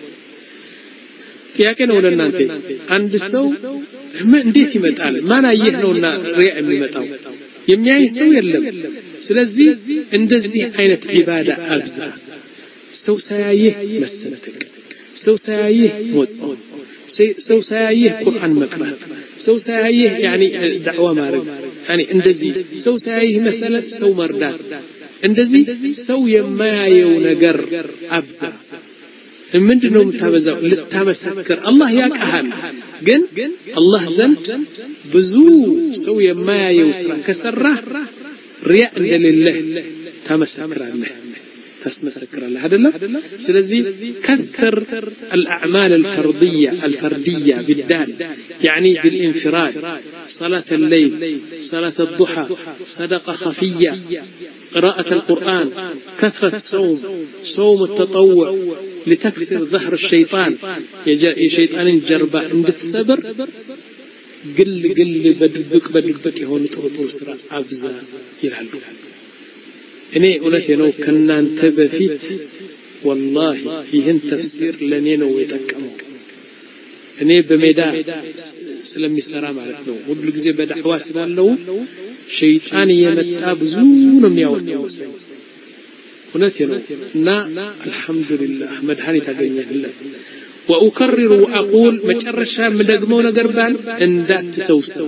ጥያቄ ነው ለእናንተ አንድ ሰው እንዴት ይመጣል ማን አየህ ነውና ሪያ የሚመጣው የሚያይ ሰው የለም ስለዚህ እንደዚህ አይነት ኢባዳ አብዛ ሰው ሳያየህ መሰለተክ ሰው ሳያየህ ወጽኦ ሰው ሳያየህ ቁርአን መቅራት ሰው ሳያየህ يعني ዳዕዋ ማድረግ يعني እንደዚህ ሰው ሳያየህ መሰለት ሰው መርዳት እንደዚህ ሰው የማያየው ነገር አብዛ ምንድነው የምታበዛው ልታመሰክር አላህ ያቀሃል ግን አላህ ዘንድ ብዙ ሰው የማያየው ስራ ከሰራ ሪያ እንደሌለ ታመሰክራለህ تسمسكر الله هذا لا سلزي كثر الأعمال الفردية الفردية بالدال يعني بالانفراد صلاة الليل صلاة الضحى صدقة خفية قراءة القرآن كثرة الصوم صوم التطوع لتكسر ظهر الشيطان يا شيطان جربا عند الصبر قل قل بدبك بدبك هون تطور سرع أبزا يلعلو እኔ እውነቴ ነው ከናንተ በፊት والله ይህን ተፍሲር ለኔ ነው የጠቀመው እኔ በሜዳ ስለሚሰራ ማለት ነው ሁሉ ጊዜ በዳዕዋ ስላለው ሸይጣን የመጣ ብዙ ነው የሚያወሰውሰው እውነቴ ነው እና አልহামዱሊላህ መድኃኒት አገኘህለት واكرر واقول መጨረሻ ምደግመው ነገር ባል እንዳትተውስተው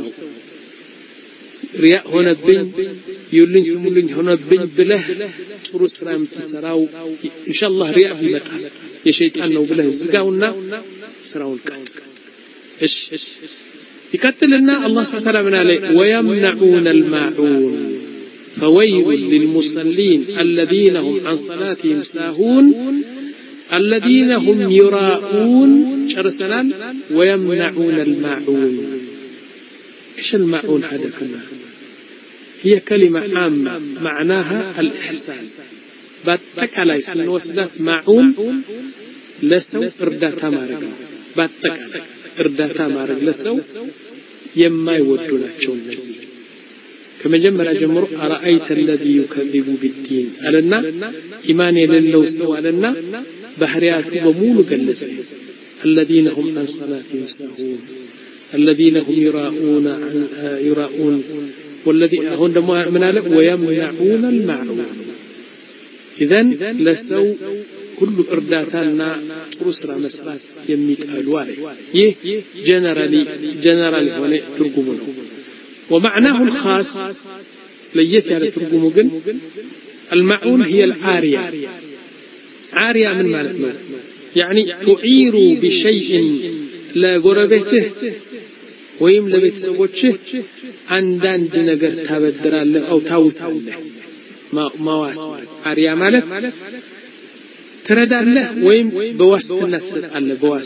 ሪያ ሆነብኝ ይውልኝ ስሙልኝ ሆነብኝ ብለህ ጥሩ ስራ የምትሰራው ኢንሻአላህ ሪያ ይመጣል የሸይጣን ነው ብለህ ዝጋውና ስራውን ቀጥ እሺ ይከተልና አላህ Subhanahu Wa Ta'ala ምን አለ ويمنعون الماعون فويل للمصلين الذين هم عن صلاتهم ساهون الذين هم يراءون شرسنان ويمنعون الماعون. إيش الماعون هذا كله؟ هي كلمة عامة معناها الإحسان. باتك على اسم وسدات معون لسو إرداتا مارق باتك على إرداتا مارق لسو يما يودونا تشون نزي كما جمر جمر أرأيت الذي يكذب بالدين ألنا إيماني لله سوى لنا بحريات بمول قلزي الذين هم عن صلاتهم ساهون الذين هم يراءون يراءون والذي هون من على ويمنعون الماعون. إذن لسو كل إرداتنا رسرة مسرات يميت ألوالي يه جنرالي جنرالي هنا ترجمونه. ومعناه الخاص ليت على ترجمه الماعون هي العارية. عارية من مالتنا يعني تعير بشيء لا قربته ويم لبيت سوتشه عندند ነገር ታበድራለህ أو ታውሳለህ ማዋስ አሪያ ማለት ትረዳለህ ወይም በዋስትና ትሰጣለህ በዋስ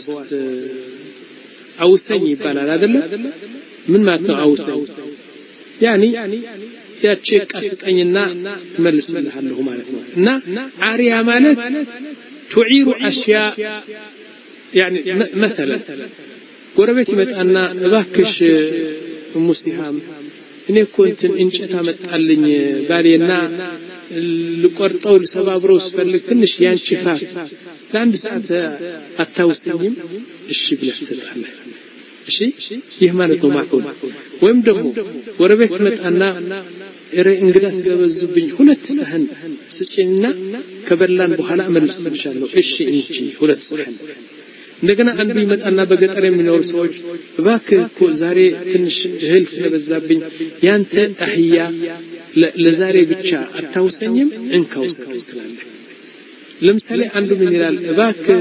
አውሰኝ ይባላል አይደል? ምን ማለት ነው አውሰኝ? ያኒ ያቺ ቀስጠኝና መልስልሃለሁ ማለት ነው። እና አሪያ ማለት تعير أشياء يعني مثلا ጎረቤት ይመጣና እባክሽ ሙሲሃም እኔ እኮ እንትን እንጨት አመጣልኝ ባሌና ልቆርጠው ልሰባብረው ስፈልግ ትንሽ ያንቺ ፋስ ለአንድ ሰዓት አታውስኝም? እሺ ብለሽ ትሰጣለህ። እሺ ይህ ማለት ነው ማዕቁል። ወይም ደግሞ ጎረቤት ይመጣና እረ እንግዳ ስለበዙብኝ ሁለት ሰሃን ስጪኝና ከበላን በኋላ እመልስልሻለሁ። እሺ እንጂ ሁለት ሰሃን እንደገና አንዱ ይመጣና በገጠር የሚኖር ሰዎች እባክህ እኮ ዛሬ ትንሽ እህል ስለበዛብኝ ያንተ አህያ ለዛሬ ብቻ አታውሰኝም? እንካውሰኝ ትላለህ። ለምሳሌ አንዱ ምን ይላል? እባክህ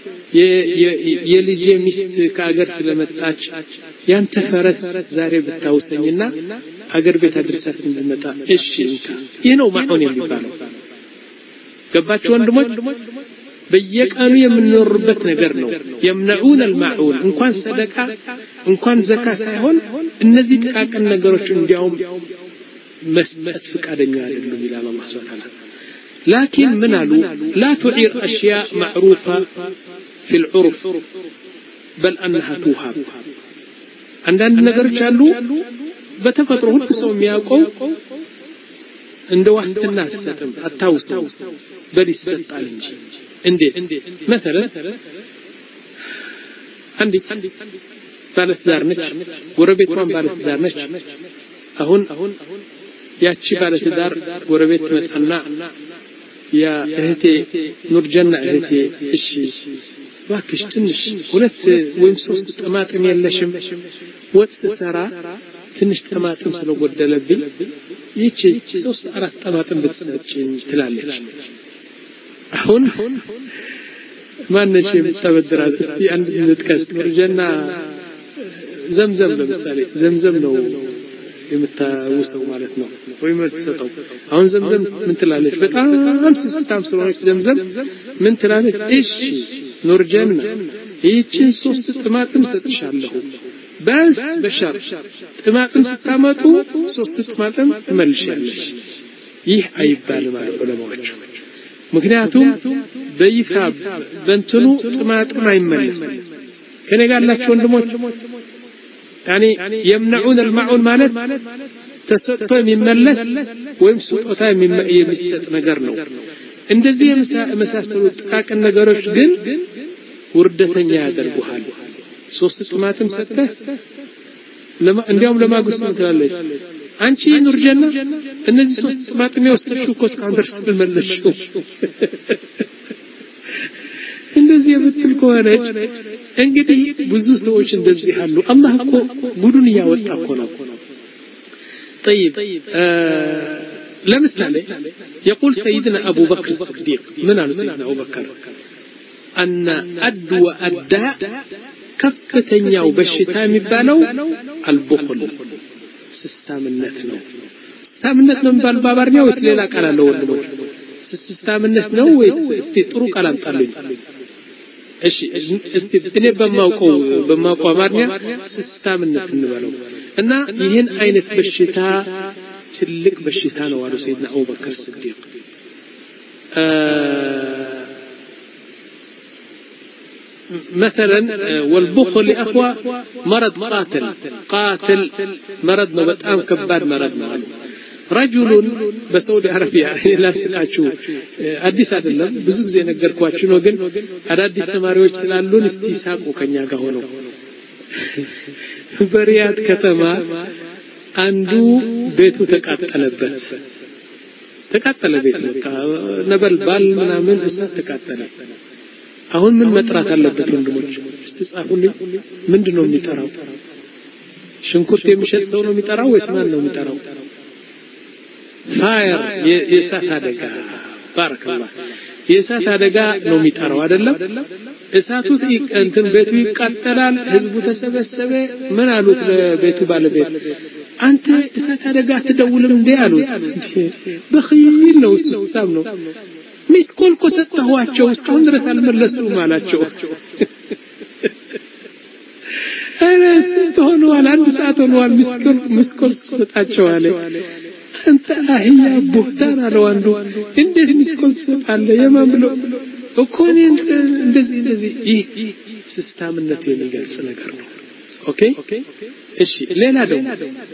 የልጄ ሚስት ከአገር ስለመጣች ያንተ ፈረስ ዛሬ ብታውሰኝና አገር ቤት አድርሳት እንድመጣ እሺ እንካ። ይህ ነው ማዕውን የሚባለው። ገባችሁ ወንድሞች? በየቀኑ የምንኖርበት ነገር ነው። يمنعون الماعون እንኳን ሰደቃ እንኳን ዘካ ሳይሆን እነዚህ ጥቃቅን ነገሮች እንዲያውም መስጠት ፍቃደኛ አይደሉም ይላል አላህ Subhanahu Wa Ta'ala. لكن من قالوا لا تعير أشياء معروفة في العرف بل أنها توهب. عندنا ነገሮች አሉ በተፈጥሮ ሁሉ ሰው የሚያውቀው እንደ ዋስትና ሰጥም አታውሰው በል ይሰጣል እንጂ እንዴት? مثلا አንዲት ባለትዳር ነች፣ ጎረቤቷን ባለትዳር ነች። አሁን ያቺ ባለትዳር ጎረቤት መጣና ያ እህቴ ኑርጀና እህቴ እሺ እባክሽ ትንሽ ሁለት ወይም ሶስት ጥማጥም የለሽም? ወጥ ስሰራ ትንሽ ጥማጥም ስለጎደለብኝ ይቺ ሶስት አራት ጥማጥም ብትሰጪኝ ትላለች። አሁን ማንነሽ የምትበድራት እስቲ አንድ ልጥቀስ። ኑርጀና ዘምዘም ለምሳሌ ዘምዘም ነው የምታውሰው ማለት ነው ወይም የምትሰጠው። አሁን ዘምዘም ምን ትላለች? በጣም ስስታም ስለሆነች ዘምዘም ምን ትላለች? እሺ ኑርጀና ይህችን ሶስት ጥማጥም ሰጥሻለሁ በስ በሸር ጥማጥም ስታመጡ ሶስት ጥማጥም ትመልሻለሽ። ይህ አይባልም ማለት ዑለማዎቹ። ምክንያቱም በይፋ በእንትኑ ጥማጥም አይመለስም። ከኔ ጋር ያላችሁ ወንድሞች يعني يمنعون الماعون ማለት ተሰጥቶ የሚመለስ ወይም ስጦታ የሚሰጥ ነገር ነው። እንደዚህ የመሳሰሉ ጥቃቅን ነገሮች ግን ውርደተኛ ያደርጉሃል። ሶስት ጥማጥም ሰጥተህ እንዲያውም ለማግስቱ ትላለች አንቺ ኑርጀና እነዚህ ሶስት ጥማጥም የወሰድሽው እኮ እስካሁን ድረስ አልመለስሽው። እንደዚህ የምትል ከሆነች እንግዲህ ብዙ ሰዎች እንደዚህ አሉ። አላህ እኮ ጉዱን ያወጣ እኮ ነው። طيب ለምሳሌ يقول سيدنا ابو بكر الصديق من قال سيدنا ابو بكر ان ادوى الداء ከፍተኛው በሽታ የሚባለው البخل ስስታምነት ነው። ስስታምነት ነው የሚባል በአማርኛ ወይስ ሌላ ቃል አለው ወንድሞች ስስታምነት ነው ወይስ እስቲ ጥሩ ቃል አምጣልኝ እሺ እስቲ እኔ በማውቀው በማውቀው አማርኛ ስስታምነት እንበለው እና ይሄን አይነት በሽታ ትልቅ በሽታ ነው አሉ ሰይድና አቡበከር ሲዲቅ مثلا والبخل يا اخوه مرض قاتل قاتل مرض ነው በጣም ከባድ مرض ነው رجل በሳውዲ አረቢያ ላስቃችሁ አዲስ አይደለም ብዙ ጊዜ ነገርኳችሁ ነው ግን አዳዲስ ተማሪዎች ስላሉን እስቲ ሳቁ ከኛ ጋር ሆነው በሪያድ ከተማ አንዱ ቤቱ ተቃጠለበት ተቃጠለ ቤት በቃ ነበልባል ምናምን እሳት ተቃጠለ አሁን ምን መጥራት አለበት ወንድሞች እስቲ ጻፉልኝ ምንድነው የሚጠራው ሽንኩርት የሚሸጥ ሰው ነው የሚጠራው ወይስ ማን ነው የሚጠራው ፋየር የእሳት አደጋ ባረከላህ የእሳት አደጋ ነው የሚጠራው አይደለም እሳቱ እንትን ቤቱ ይቃጠላል ህዝቡ ተሰበሰበ ምን አሉት ለቤቱ ባለቤት አንተ እሳት አደጋ ትደውልም እንዴ አሉት በኺል ነው ስስታም ነው ሚስኮል ኮሰጣዋቸው እስካሁን ድረስ አልመለሱም አላቸው አረስ ሆኗል አንድ ሰዓት ሆኗል ሚስኮል ሚስኮል ሰጣቸው አለ አንተ አህያ ቡህታን አለው አንዱ እንዴት ሚስኮል ሰጣለ የማን ብሎ እኮ እንደዚህ እንደዚህ ይህ ስስታምነት የሚገልጽ ነገር ነው ኦኬ እሺ ሌላ ደግሞ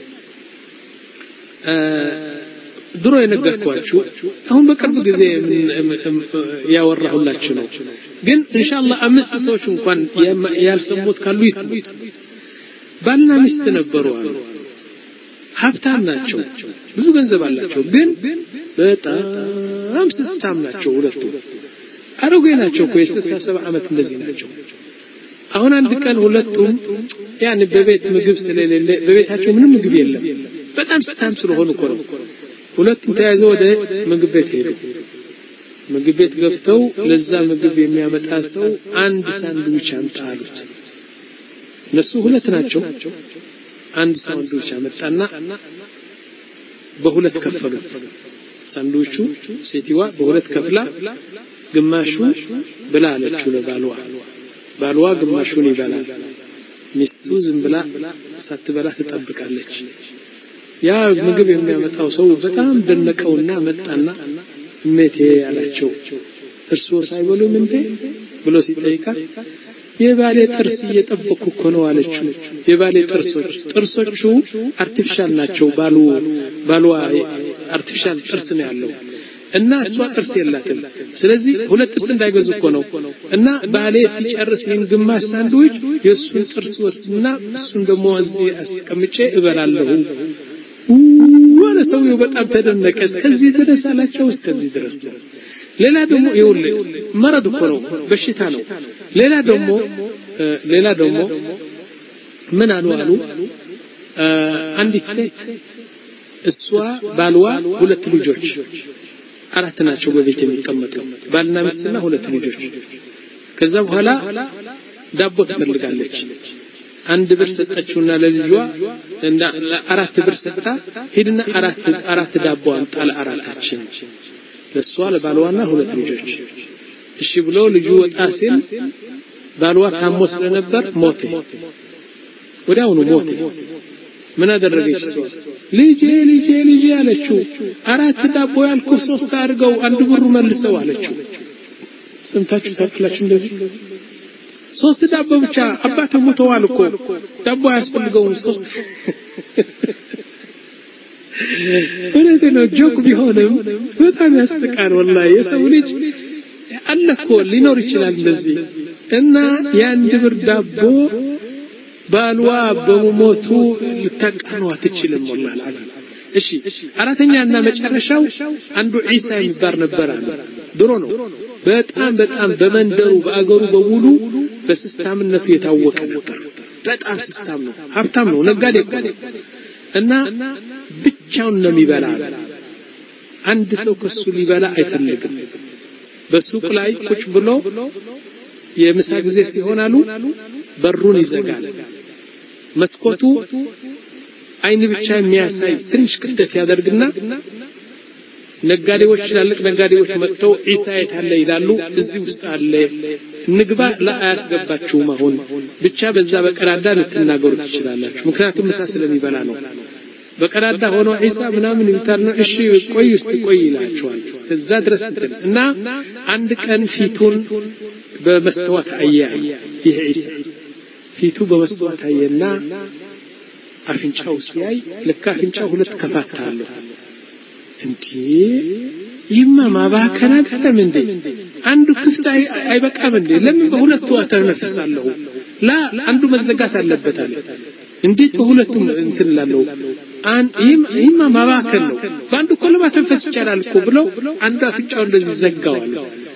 ድሮ የነገርኳችሁ አሁን በቅርብ ጊዜ ያወራሁላችሁ ነው ግን ኢንሻአላህ አምስት ሰዎች እንኳን ያልሰሙት ካሉ ይስሙ ባልና ሚስት ነበሩ አሉ ሀብታም ናቸው ብዙ ገንዘብ አላቸው ግን በጣም ስስታም ናቸው ሁለቱ አሮጌ ናቸው እኮ የስልሳ ሰባት አመት እንደዚህ ናቸው አሁን አንድ ቀን ሁለቱም ያን በቤት ምግብ ስለሌለ በቤታቸው ምንም ምግብ የለም በጣም ስስታም ስለሆኑ እኮ ነው ሁለቱም ተያይዘው ወደ ምግብ ቤት ሄዱ ምግብ ቤት ገብተው ለዛ ምግብ የሚያመጣ ሰው አንድ ሳንድዊች አምጣ አሉት እነሱ ሁለት ናቸው አንድ ሳንድዊች አመጣና በሁለት ከፈሉት ሳንድዊቹ ሴቲዋ በሁለት ከፍላ ግማሹ ብላ አለችው ለባልዋ ባልዋ ግማሹን ይበላል ሚስቱ ዝም ብላ ሳትበላ ትጠብቃለች ያ ምግብ የሚያመጣው ሰው በጣም ደነቀውና መጣና እመቴ ያላቸው እርሱ ሳይበሉም እንዴ ብሎ ሲጠይቃት የባሌ ጥርስ እየጠበቁ እኮ ነው አለችው የባሌ ጥርሶች ጥርሶቹ አርቲፊሻል ናቸው ባሉ ባሉ አርቲፊሻል ጥርስ ነው ያለው እና እሷ ጥርስ የላትም ስለዚህ ሁለት ጥርስ እንዳይገዙ እኮ ነው እና ባሌ ሲጨርስ ይሄን ግማሽ ሳንድዊች የሱን ጥርስ ወስድና እሱን ደግሞ እዚህ አስቀምጬ እበላለሁ ወለ ሰውየው በጣም ተደነቀ እስከዚህ ድረስ አላቸው እስከዚህ ድረስ ነው ሌላ ደግሞ ይኸውልህ መረድ እኮ ነው በሽታ ነው ሌላ ደግሞ ሌላ ደግሞ ምን አሉ አሉ አንዲት ሴት እሷ ባልዋ ሁለት ልጆች አራት ናቸው በቤት የሚቀመጡ ባልና ሚስትና ሁለት ልጆች ከዛ በኋላ ዳቦ ትፈልጋለች አንድ ብር ሰጠችውና ለልጇ እንደ አራት ብር ሰጣ ሄድና አራት አራት ዳቦ አምጣ ለአራታችን ለሷ ለባልዋና ሁለት ልጆች እሺ ብሎ ልጁ ወጣ ሲል ባልዋ ታሞ ስለነበር ሞተ ወዲያውኑ ሞተ ምን አደረገች እሷ ልጄ ልጄ ልጄ አለችው አራት ዳቦ ያልኩ ሶስት አድርገው አንድ ብሩ መልሰው አለችው ሰምታችሁ ታክላችሁ እንደዚህ ሶስት ዳቦ ብቻ አባቱ ሞተዋል እኮ ዳቦ ያስፈልገውን ሶስት ወለደ ነው ጆክ ቢሆንም በጣም ያስቃል ወላሂ የሰው ልጅ አለኮ ሊኖር ይችላል እንደዚህ እና የአንድ ብር ዳቦ ባልዋ በሞቱ ልታቃኑ አትችልም ወላሂ አላህ እሺ አራተኛና መጨረሻው አንዱ ኢሳ የሚባል ነበር አለ ድሮ ነው በጣም በጣም በመንደሩ በአገሩ በሙሉ በስስታምነቱ የታወቀ ነበር በጣም ስስታም ነው ሀብታም ነው ነጋዴ እኮ እና ብቻውን ነው የሚበላ አንድ ሰው ከሱ ሊበላ አይፈልግም በሱቅ ላይ ቁጭ ብሎ የምሳ ጊዜ ሲሆን አሉ በሩን ይዘጋል መስኮቱ አይን ብቻ የሚያሳይ ትንሽ ክፍተት ያደርግና ነጋዴዎች ትላልቅ ነጋዴዎች መጥተው ኢሳ የት አለ ይላሉ እዚህ ውስጥ አለ ንግባ ለአያስገባችሁም አሁን ብቻ በዛ በቀዳዳ ልትናገሩ ትችላላችሁ ምክንያቱም ምሳ ስለሚበላ ነው በቀዳዳ ሆኖ ኢሳ ምናምን ይታል ነው እሺ ቆይ እስቲ ቆይ ይላችኋል እስከዛ ድረስ እና አንድ ቀን ፊቱን በመስተዋት አያ ይሄ ኢሳ ፊቱ በመስተዋት አየና አፍንጫው ሲያይ ለካ አፍንጫው ሁለት ከፋታ አለው እንዴ ይማ ማባከና አይደለም እንዴ አንዱ ክፍት አይበቃም እንዴ ለምን በሁለቱ አተነፍሳለሁ ላ አንዱ መዘጋት አለበት አለ እንዴት በሁለቱም እንትን ላለው አን ይማ ማባከን ነው በአንዱ ኮለማ ተንፈስ ይቻላል እኮ ብለው አንዱ አፍንጫው እንደዚህ ዘጋዋል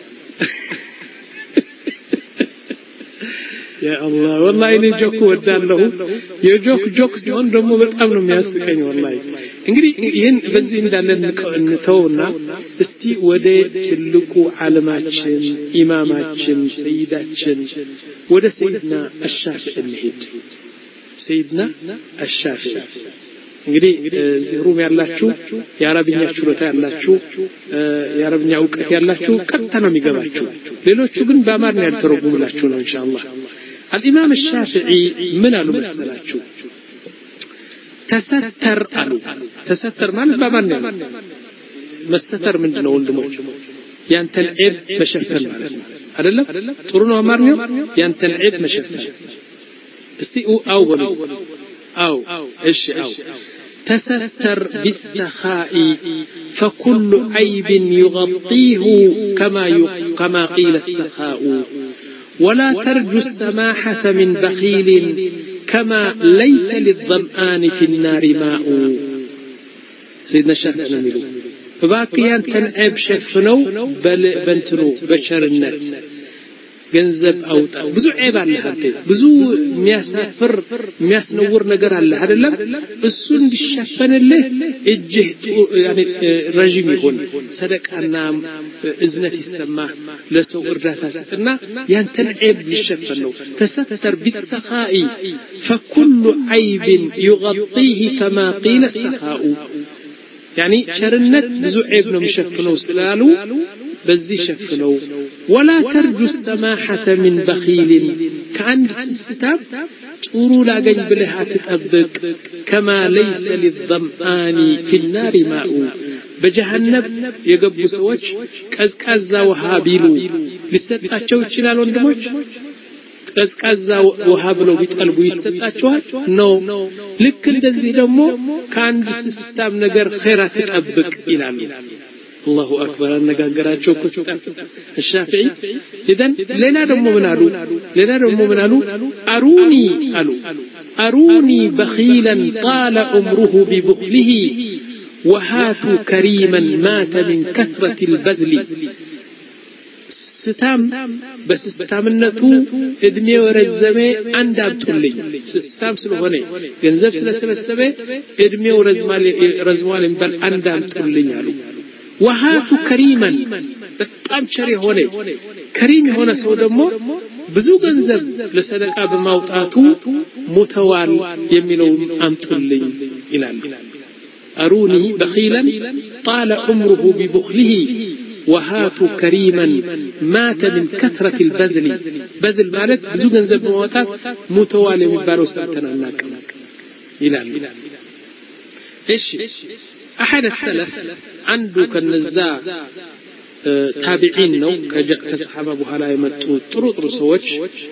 يا الله والله اني جوك ودالله የጆክ ጆክ ሲሆን ደግሞ በጣም ነው የሚያስቀኝ والله እንግዲህ ይሄን በዚህ እንዳለን እንተውና እስቲ ወደ ትልቁ ዓለማችን ኢማማችን ሰይዳችን ወደ ሰይድና አሻፊዒ እንሂድ ሰይድና አሻፊዒ እንግዲህ እዚህ ሩም ያላችሁ የአረብኛ ችሎታ ያላችሁ የአረብኛ ዕውቀት ያላችሁ ቀጥታ ነው የሚገባችሁ ሌሎቹ ግን በአማርኛ ያልተረጉምላችሁ ነው ኢንሻአላህ الإمام الشافعي من المسألة تستر ألو تستر ما نفع منه مستر من جنون دموج ينتنعب مشفن هذا لا ترونه أمرني ينتنعب مشفن استيقوا أو بني أو إيش أو تستر بالسخاء فكل عيب يغطيه كما كما قيل السخاء ولا ترجو السماحة من بخيل كما ليس للظمآن في النار ماء سيدنا الشافعي نميلو فباقيان تنعب شفنو بل بنتنو بشر النت ገንዘብ አውጣ ብዙ ዒባ አለ አንተ ብዙ የሚያሳፍር የሚያስነውር ነገር አለ አይደለም እሱ እንዲሸፈንልህ እጅህ ያኔ ረጅም ይሁን ሰደቃና እዝነት ይሰማ ለሰው እርዳታ ስጥና ያንተን ዒብ ይሸፈን ነው ተሰተር بالسخاء فكل عيب يغطيه كما قيل السخاء يعني شرنت ብዙ ዒብ ነው የሚሸፍነው ስላሉ بزي شفنو ولا ترجو السماحة من بخيل كعند ستاب طورو لاغن بلها تطبق كما ليس للظمآن في النار ماء بجهنم يغبو سوچ قزقزا وها بيلو ሊሰጣቸው ይችላል ወንድሞች ቀዝቃዛ ውሃ ብለው ቢጠልቡ ይሰጣቸዋል ነው ልክ እንደዚህ ደግሞ ከአንድ ስስታም ነገር ኸይራት ተጠብቅ ይላሉ الله أكبر النجاجرات شو كستا الشافعي إذن لنا دم منالو لنا دم منالو أروني ألو أروني بخيلا طال عمره ببخله وهاتوا كريما مات من كثرة البذل ستام بس ستامنتو ادمي ورزمه عند ابطلي ستام سلهونه ገንዘብ ስለሰበሰበ ادمي ورزمالي رزمالي بل عند ابطلي ያሉ وهاتوا كريما በጣም ቸር ሆነ كريم ሆነ ሰው ደግሞ ብዙ ገንዘብ ለሰደቃ በማውጣቱ ሙተዋል የሚለው አምጡልኝ ይላል أروني بخيلا طال عمره ببخله وهاتوا كريما مات من كثرة البذل بذل مالت ብዙ ገንዘብ በማውጣት ሙተዋል የሚባለው ሰምተናናቅ ይላል እሺ أحد السلف عنده كنزا تابعين نو كصحابة بحالا يمتو طرو طرو سوچ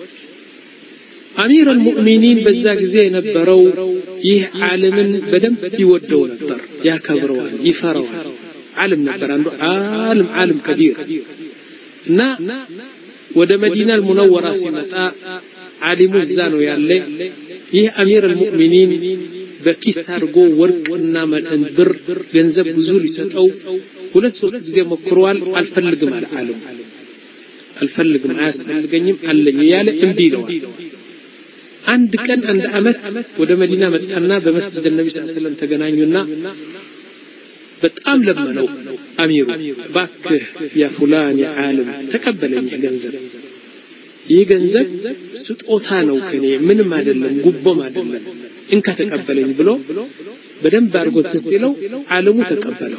أمير المؤمنين بزا ጊዜ ነበረው ይህ ዓለምን በደንብ ይወደው ነበር ያከብረዋል ይፈራዋል ዓለም ነበር አንዱ ዓለም ዓለም كبير እና ወደ መዲና المنورة ሲመጣ ዓሊሙ እዛ ነው ያለ ይህ أمير المؤمنين በኪስ አርጎ ወርቅና ብር ገንዘብ ብዙ ሊሰጠው ሁለት ሶስት ጊዜ ሞክሯል አልፈልግም አለ ዓለም አልፈልግም አያስፈልገኝም አለኝ ያለ እንቢ ነው አንድ ቀን አንድ አመት ወደ መዲና መጣና በመስጊድ ነብዩ ሰለላሁ ዐለይሂ ወሰለም ተገናኙና በጣም ለመነው አሚሩ ባክህ ያ ፉላን ያ ዓለም ተቀበለኝ ገንዘብ ይህ ገንዘብ ስጦታ ነው ከኔ ምንም አይደለም ጉቦም አይደለም እንካ ተቀበለኝ ብሎ በደንብ አድርጎ ተስለው ዓለሙ ተቀበለው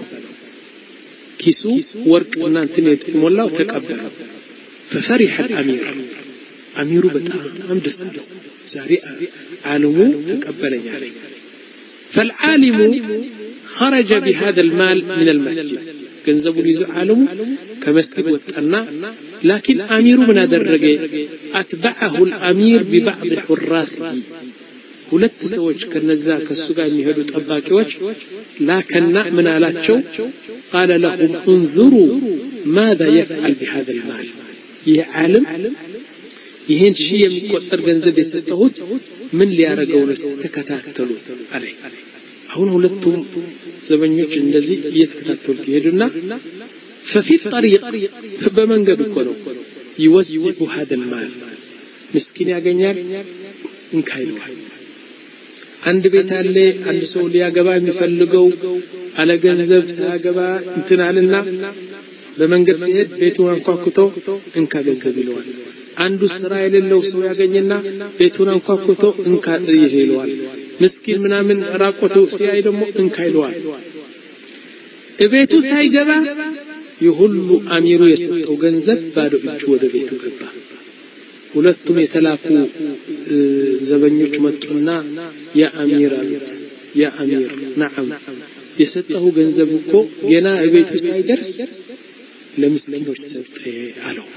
ኪሱ ወርቅና እንትን የተሞላው ተቀበለው ففرح الامير امير በጣም ደስ አለው ዛሬ ዓለሙ ተቀበለኝ አለ فالعالم خرج بهذا المال من المسجد ገንዘቡን ይዞ ዓለሙ ከመስጊድ ወጣና لكن امير ምን አደረገ اتبعه الامير ببعض حراسه ሁለት ሰዎች ከነዛ ከሱ ጋር የሚሄዱ ጠባቂዎች ላከና ምን አላቸው قال لهم انظروا ماذا يفعل بهذا المال يعلم ይሄን ሺ የሚቆጠር ገንዘብ የሰጠሁት ምን ሊያረጋው ነው ተከታተሉ አለ አሁን ሁለቱም ዘበኞች እንደዚህ እየተከታተሉት ይሄዱና ففي الطريق በመንገድ እኮ ነው يوزع هذا المال ምስኪን ያገኛል እንካይሉ አንድ ቤት አለ አንድ ሰው ሊያገባ የሚፈልገው አለ ገንዘብ ሳያገባ እንትናልና በመንገድ ሲሄድ ቤቱን አንኳኩቶ እንካ ገንዘብ ይለዋል አንዱ ስራ የሌለው ሰው ያገኝና ቤቱን አንኳኩቶ እንካ ይሄለዋል ምስኪን ምናምን ራቆቱ ሲያይ ደግሞ እንካ ይለዋል ቤቱ ሳይገባ ይሁሉ አሚሩ የሰጠው ገንዘብ ባዶ እጁ ወደ ቤቱ ገባ ሁለቱም የተላኩ ዘበኞች መጡና ያ አሚር አሉት ያ አሚር نعم የሰጠው ገንዘብ እኮ ገና ቤቱ ሳይደርስ ለምስኪኖች ሰጠ አለው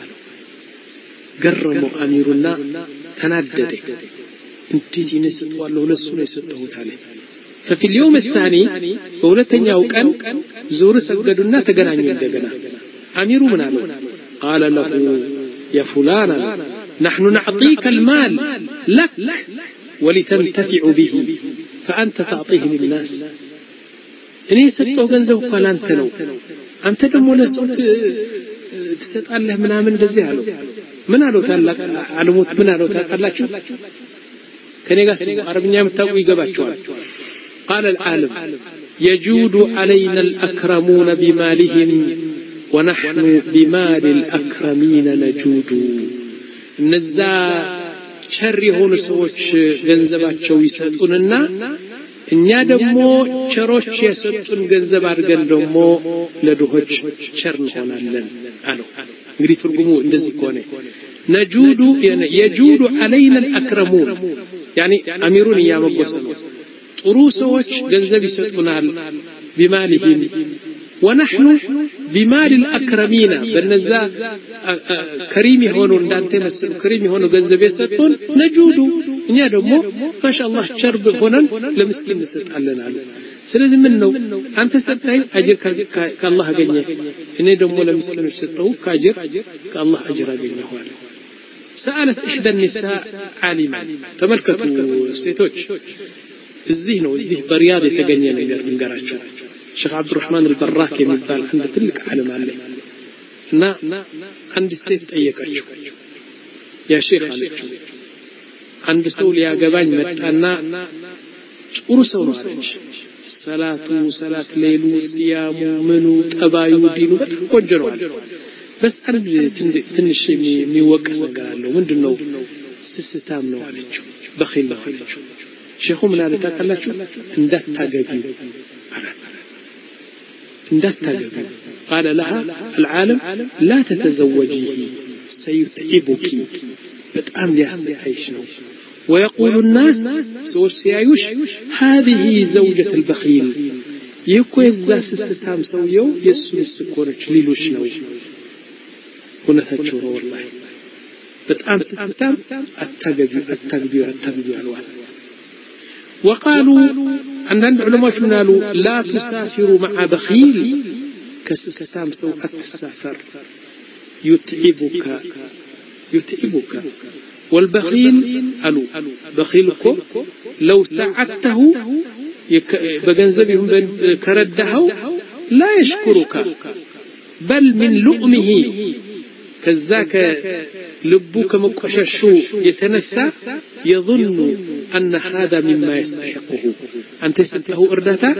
ገረመው አሚሩና ተናደደ እንዴት ይነስጠዋለሁ ለሱ ነው የሰጠሁት አለ ففي اليوم الثاني በሁለተኛው ቀን ዙር ሰገዱና ተገናኙ እንደገና አሚሩ ምን አለው قال له يا فلان نحن نعطيك المال لك ولتنتفع به فأنت تعطيه للناس እኔ ሰጠው ገንዘብ እኮ ላንተ ነው አንተ ደግሞ ለሰው ትሰጣለህ ምናምን እንደዚህ አለው ምን አለው ታላቅ ዓለሙት ምን አለው ታላችሁ ከኔ ጋር ሲው አረብኛ የምታውቁ ይገባቸዋል قال العالم يجود علينا الأكرمون بمالهم ونحن بمال الأكرمين نجود እነዛ ቸር የሆኑ ሰዎች ገንዘባቸው ይሰጡንና እኛ ደግሞ ቸሮች የሰጡን ገንዘብ አድርገን ደግሞ ለድሆች ቸር እንሆናለን አለው እንግዲህ ትርጉሙ እንደዚህ ከሆነ ነጁዱ يجود علينا الأكرمون يعني አሚሩን ያመጎሰ ነው ጥሩ ሰዎች ገንዘብ ይሰጡናል بمالهم ونحن بمال الأكرمين بالنزا كريم يهونوا እንዳንተ መስሉ كريم يهونوا ገንዘብ የሰጡን ነጁዱ እኛ ደግሞ ማሻአላህ ቸርብ ሆነን ለምስኪን እንሰጣለን አለ ስለዚህ ምን ነው አንተ ሰጠኝ አጅር ከአላህ አገኘ እኔ ደግሞ ለምስኪኖች ሰጠው ከአጅር ከአላህ አጅር አገኘሁ አለ سألت إحدى النساء عالما تملكتوا ሴቶች እዚህ ነው እዚህ በሪያድ የተገኘ ነገር እንገራችሁ شيخ عبد الرحمن البراك የሚባል አንድ ትልቅ ዓለም አለ እና አንድ ሴት ጠየቀችው ያ ሼክ አለችው አንድ ሰው ሊያገባኝ መጣና ጥሩ ሰው ነው አለች ሰላቱ ሰላት ሌሉ ሲያሙ ምኑ ጠባዩ ዲኑ በጣም ቆንጆ ነው አለ በስ አንድ ትንሽ የሚወቀስ ነገር አለው ምንድነው ስስታም ነው አለችው በኺል ነው አለችው ሼኹ ምን አለ ታውቃላችሁ እንዳታገቢ አላት እንዳታገቢ قال لها العالم لا تتزوجيه سيتعبك በጣም ሊያስጠይሽ ነው ويقول الناس ሰዎች ሲያዩሽ هذه زوجة البخيل ይኮዛ ስስታም ሰውየው የሱ ምስኮሮች ሊሉሽ ነው ሁነታቸው ነው والله በጣም ስስታም አታገቢ አታገቢ አታገቢ አልዋል وقالوا عندنا علماء قالوا لا تسافروا مع بخيل كسستام سو السفر يتعبك يتعبك والبخيل قالوا بخيلكم لو ساعدته بجنزبهم كرده لا يشكرك بل من لؤمه كذاك لبوك مقششو يتنسى يظن أن هذا مما يستحقه أنت ستله إرداتا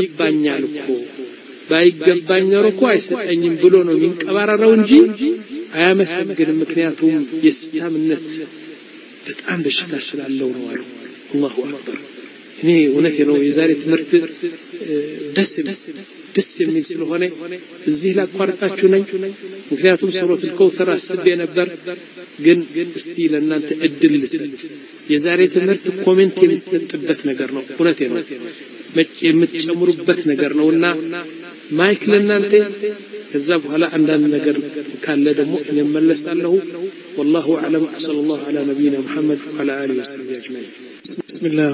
يقبان يالكو بايقبان يالكو أيستأنين بلونو من كبار رونجي አያመሰግንም ምክንያቱም የእስላምነት በጣም በሽታ ስላለው ነው አሉ አላሁ አክበር እኔ እውነቴ ነው የዛሬ ትምህርት ደስ ደስ የሚል ስለሆነ እዚህ ላቋርጣችሁ ነኝ ምክንያቱም ሱረቱል ከውሰር አስቤ ነበር ግን እስቲ ለእናንተ እድል ልስጥ የዛሬ ትምህርት ኮሜንት የሚሰጥበት ነገር ነው እውነቴ ነው የምትጨምሩበት ነገር ነውና ማይክ ለእናንተ ከዛ በኋላ አንዳንድ ነገር ካለ ደግሞ እንመለሳለሁ والله اعلم صلى الله على نبينا محمد وعلى اله وصحبه اجمعين بسم الله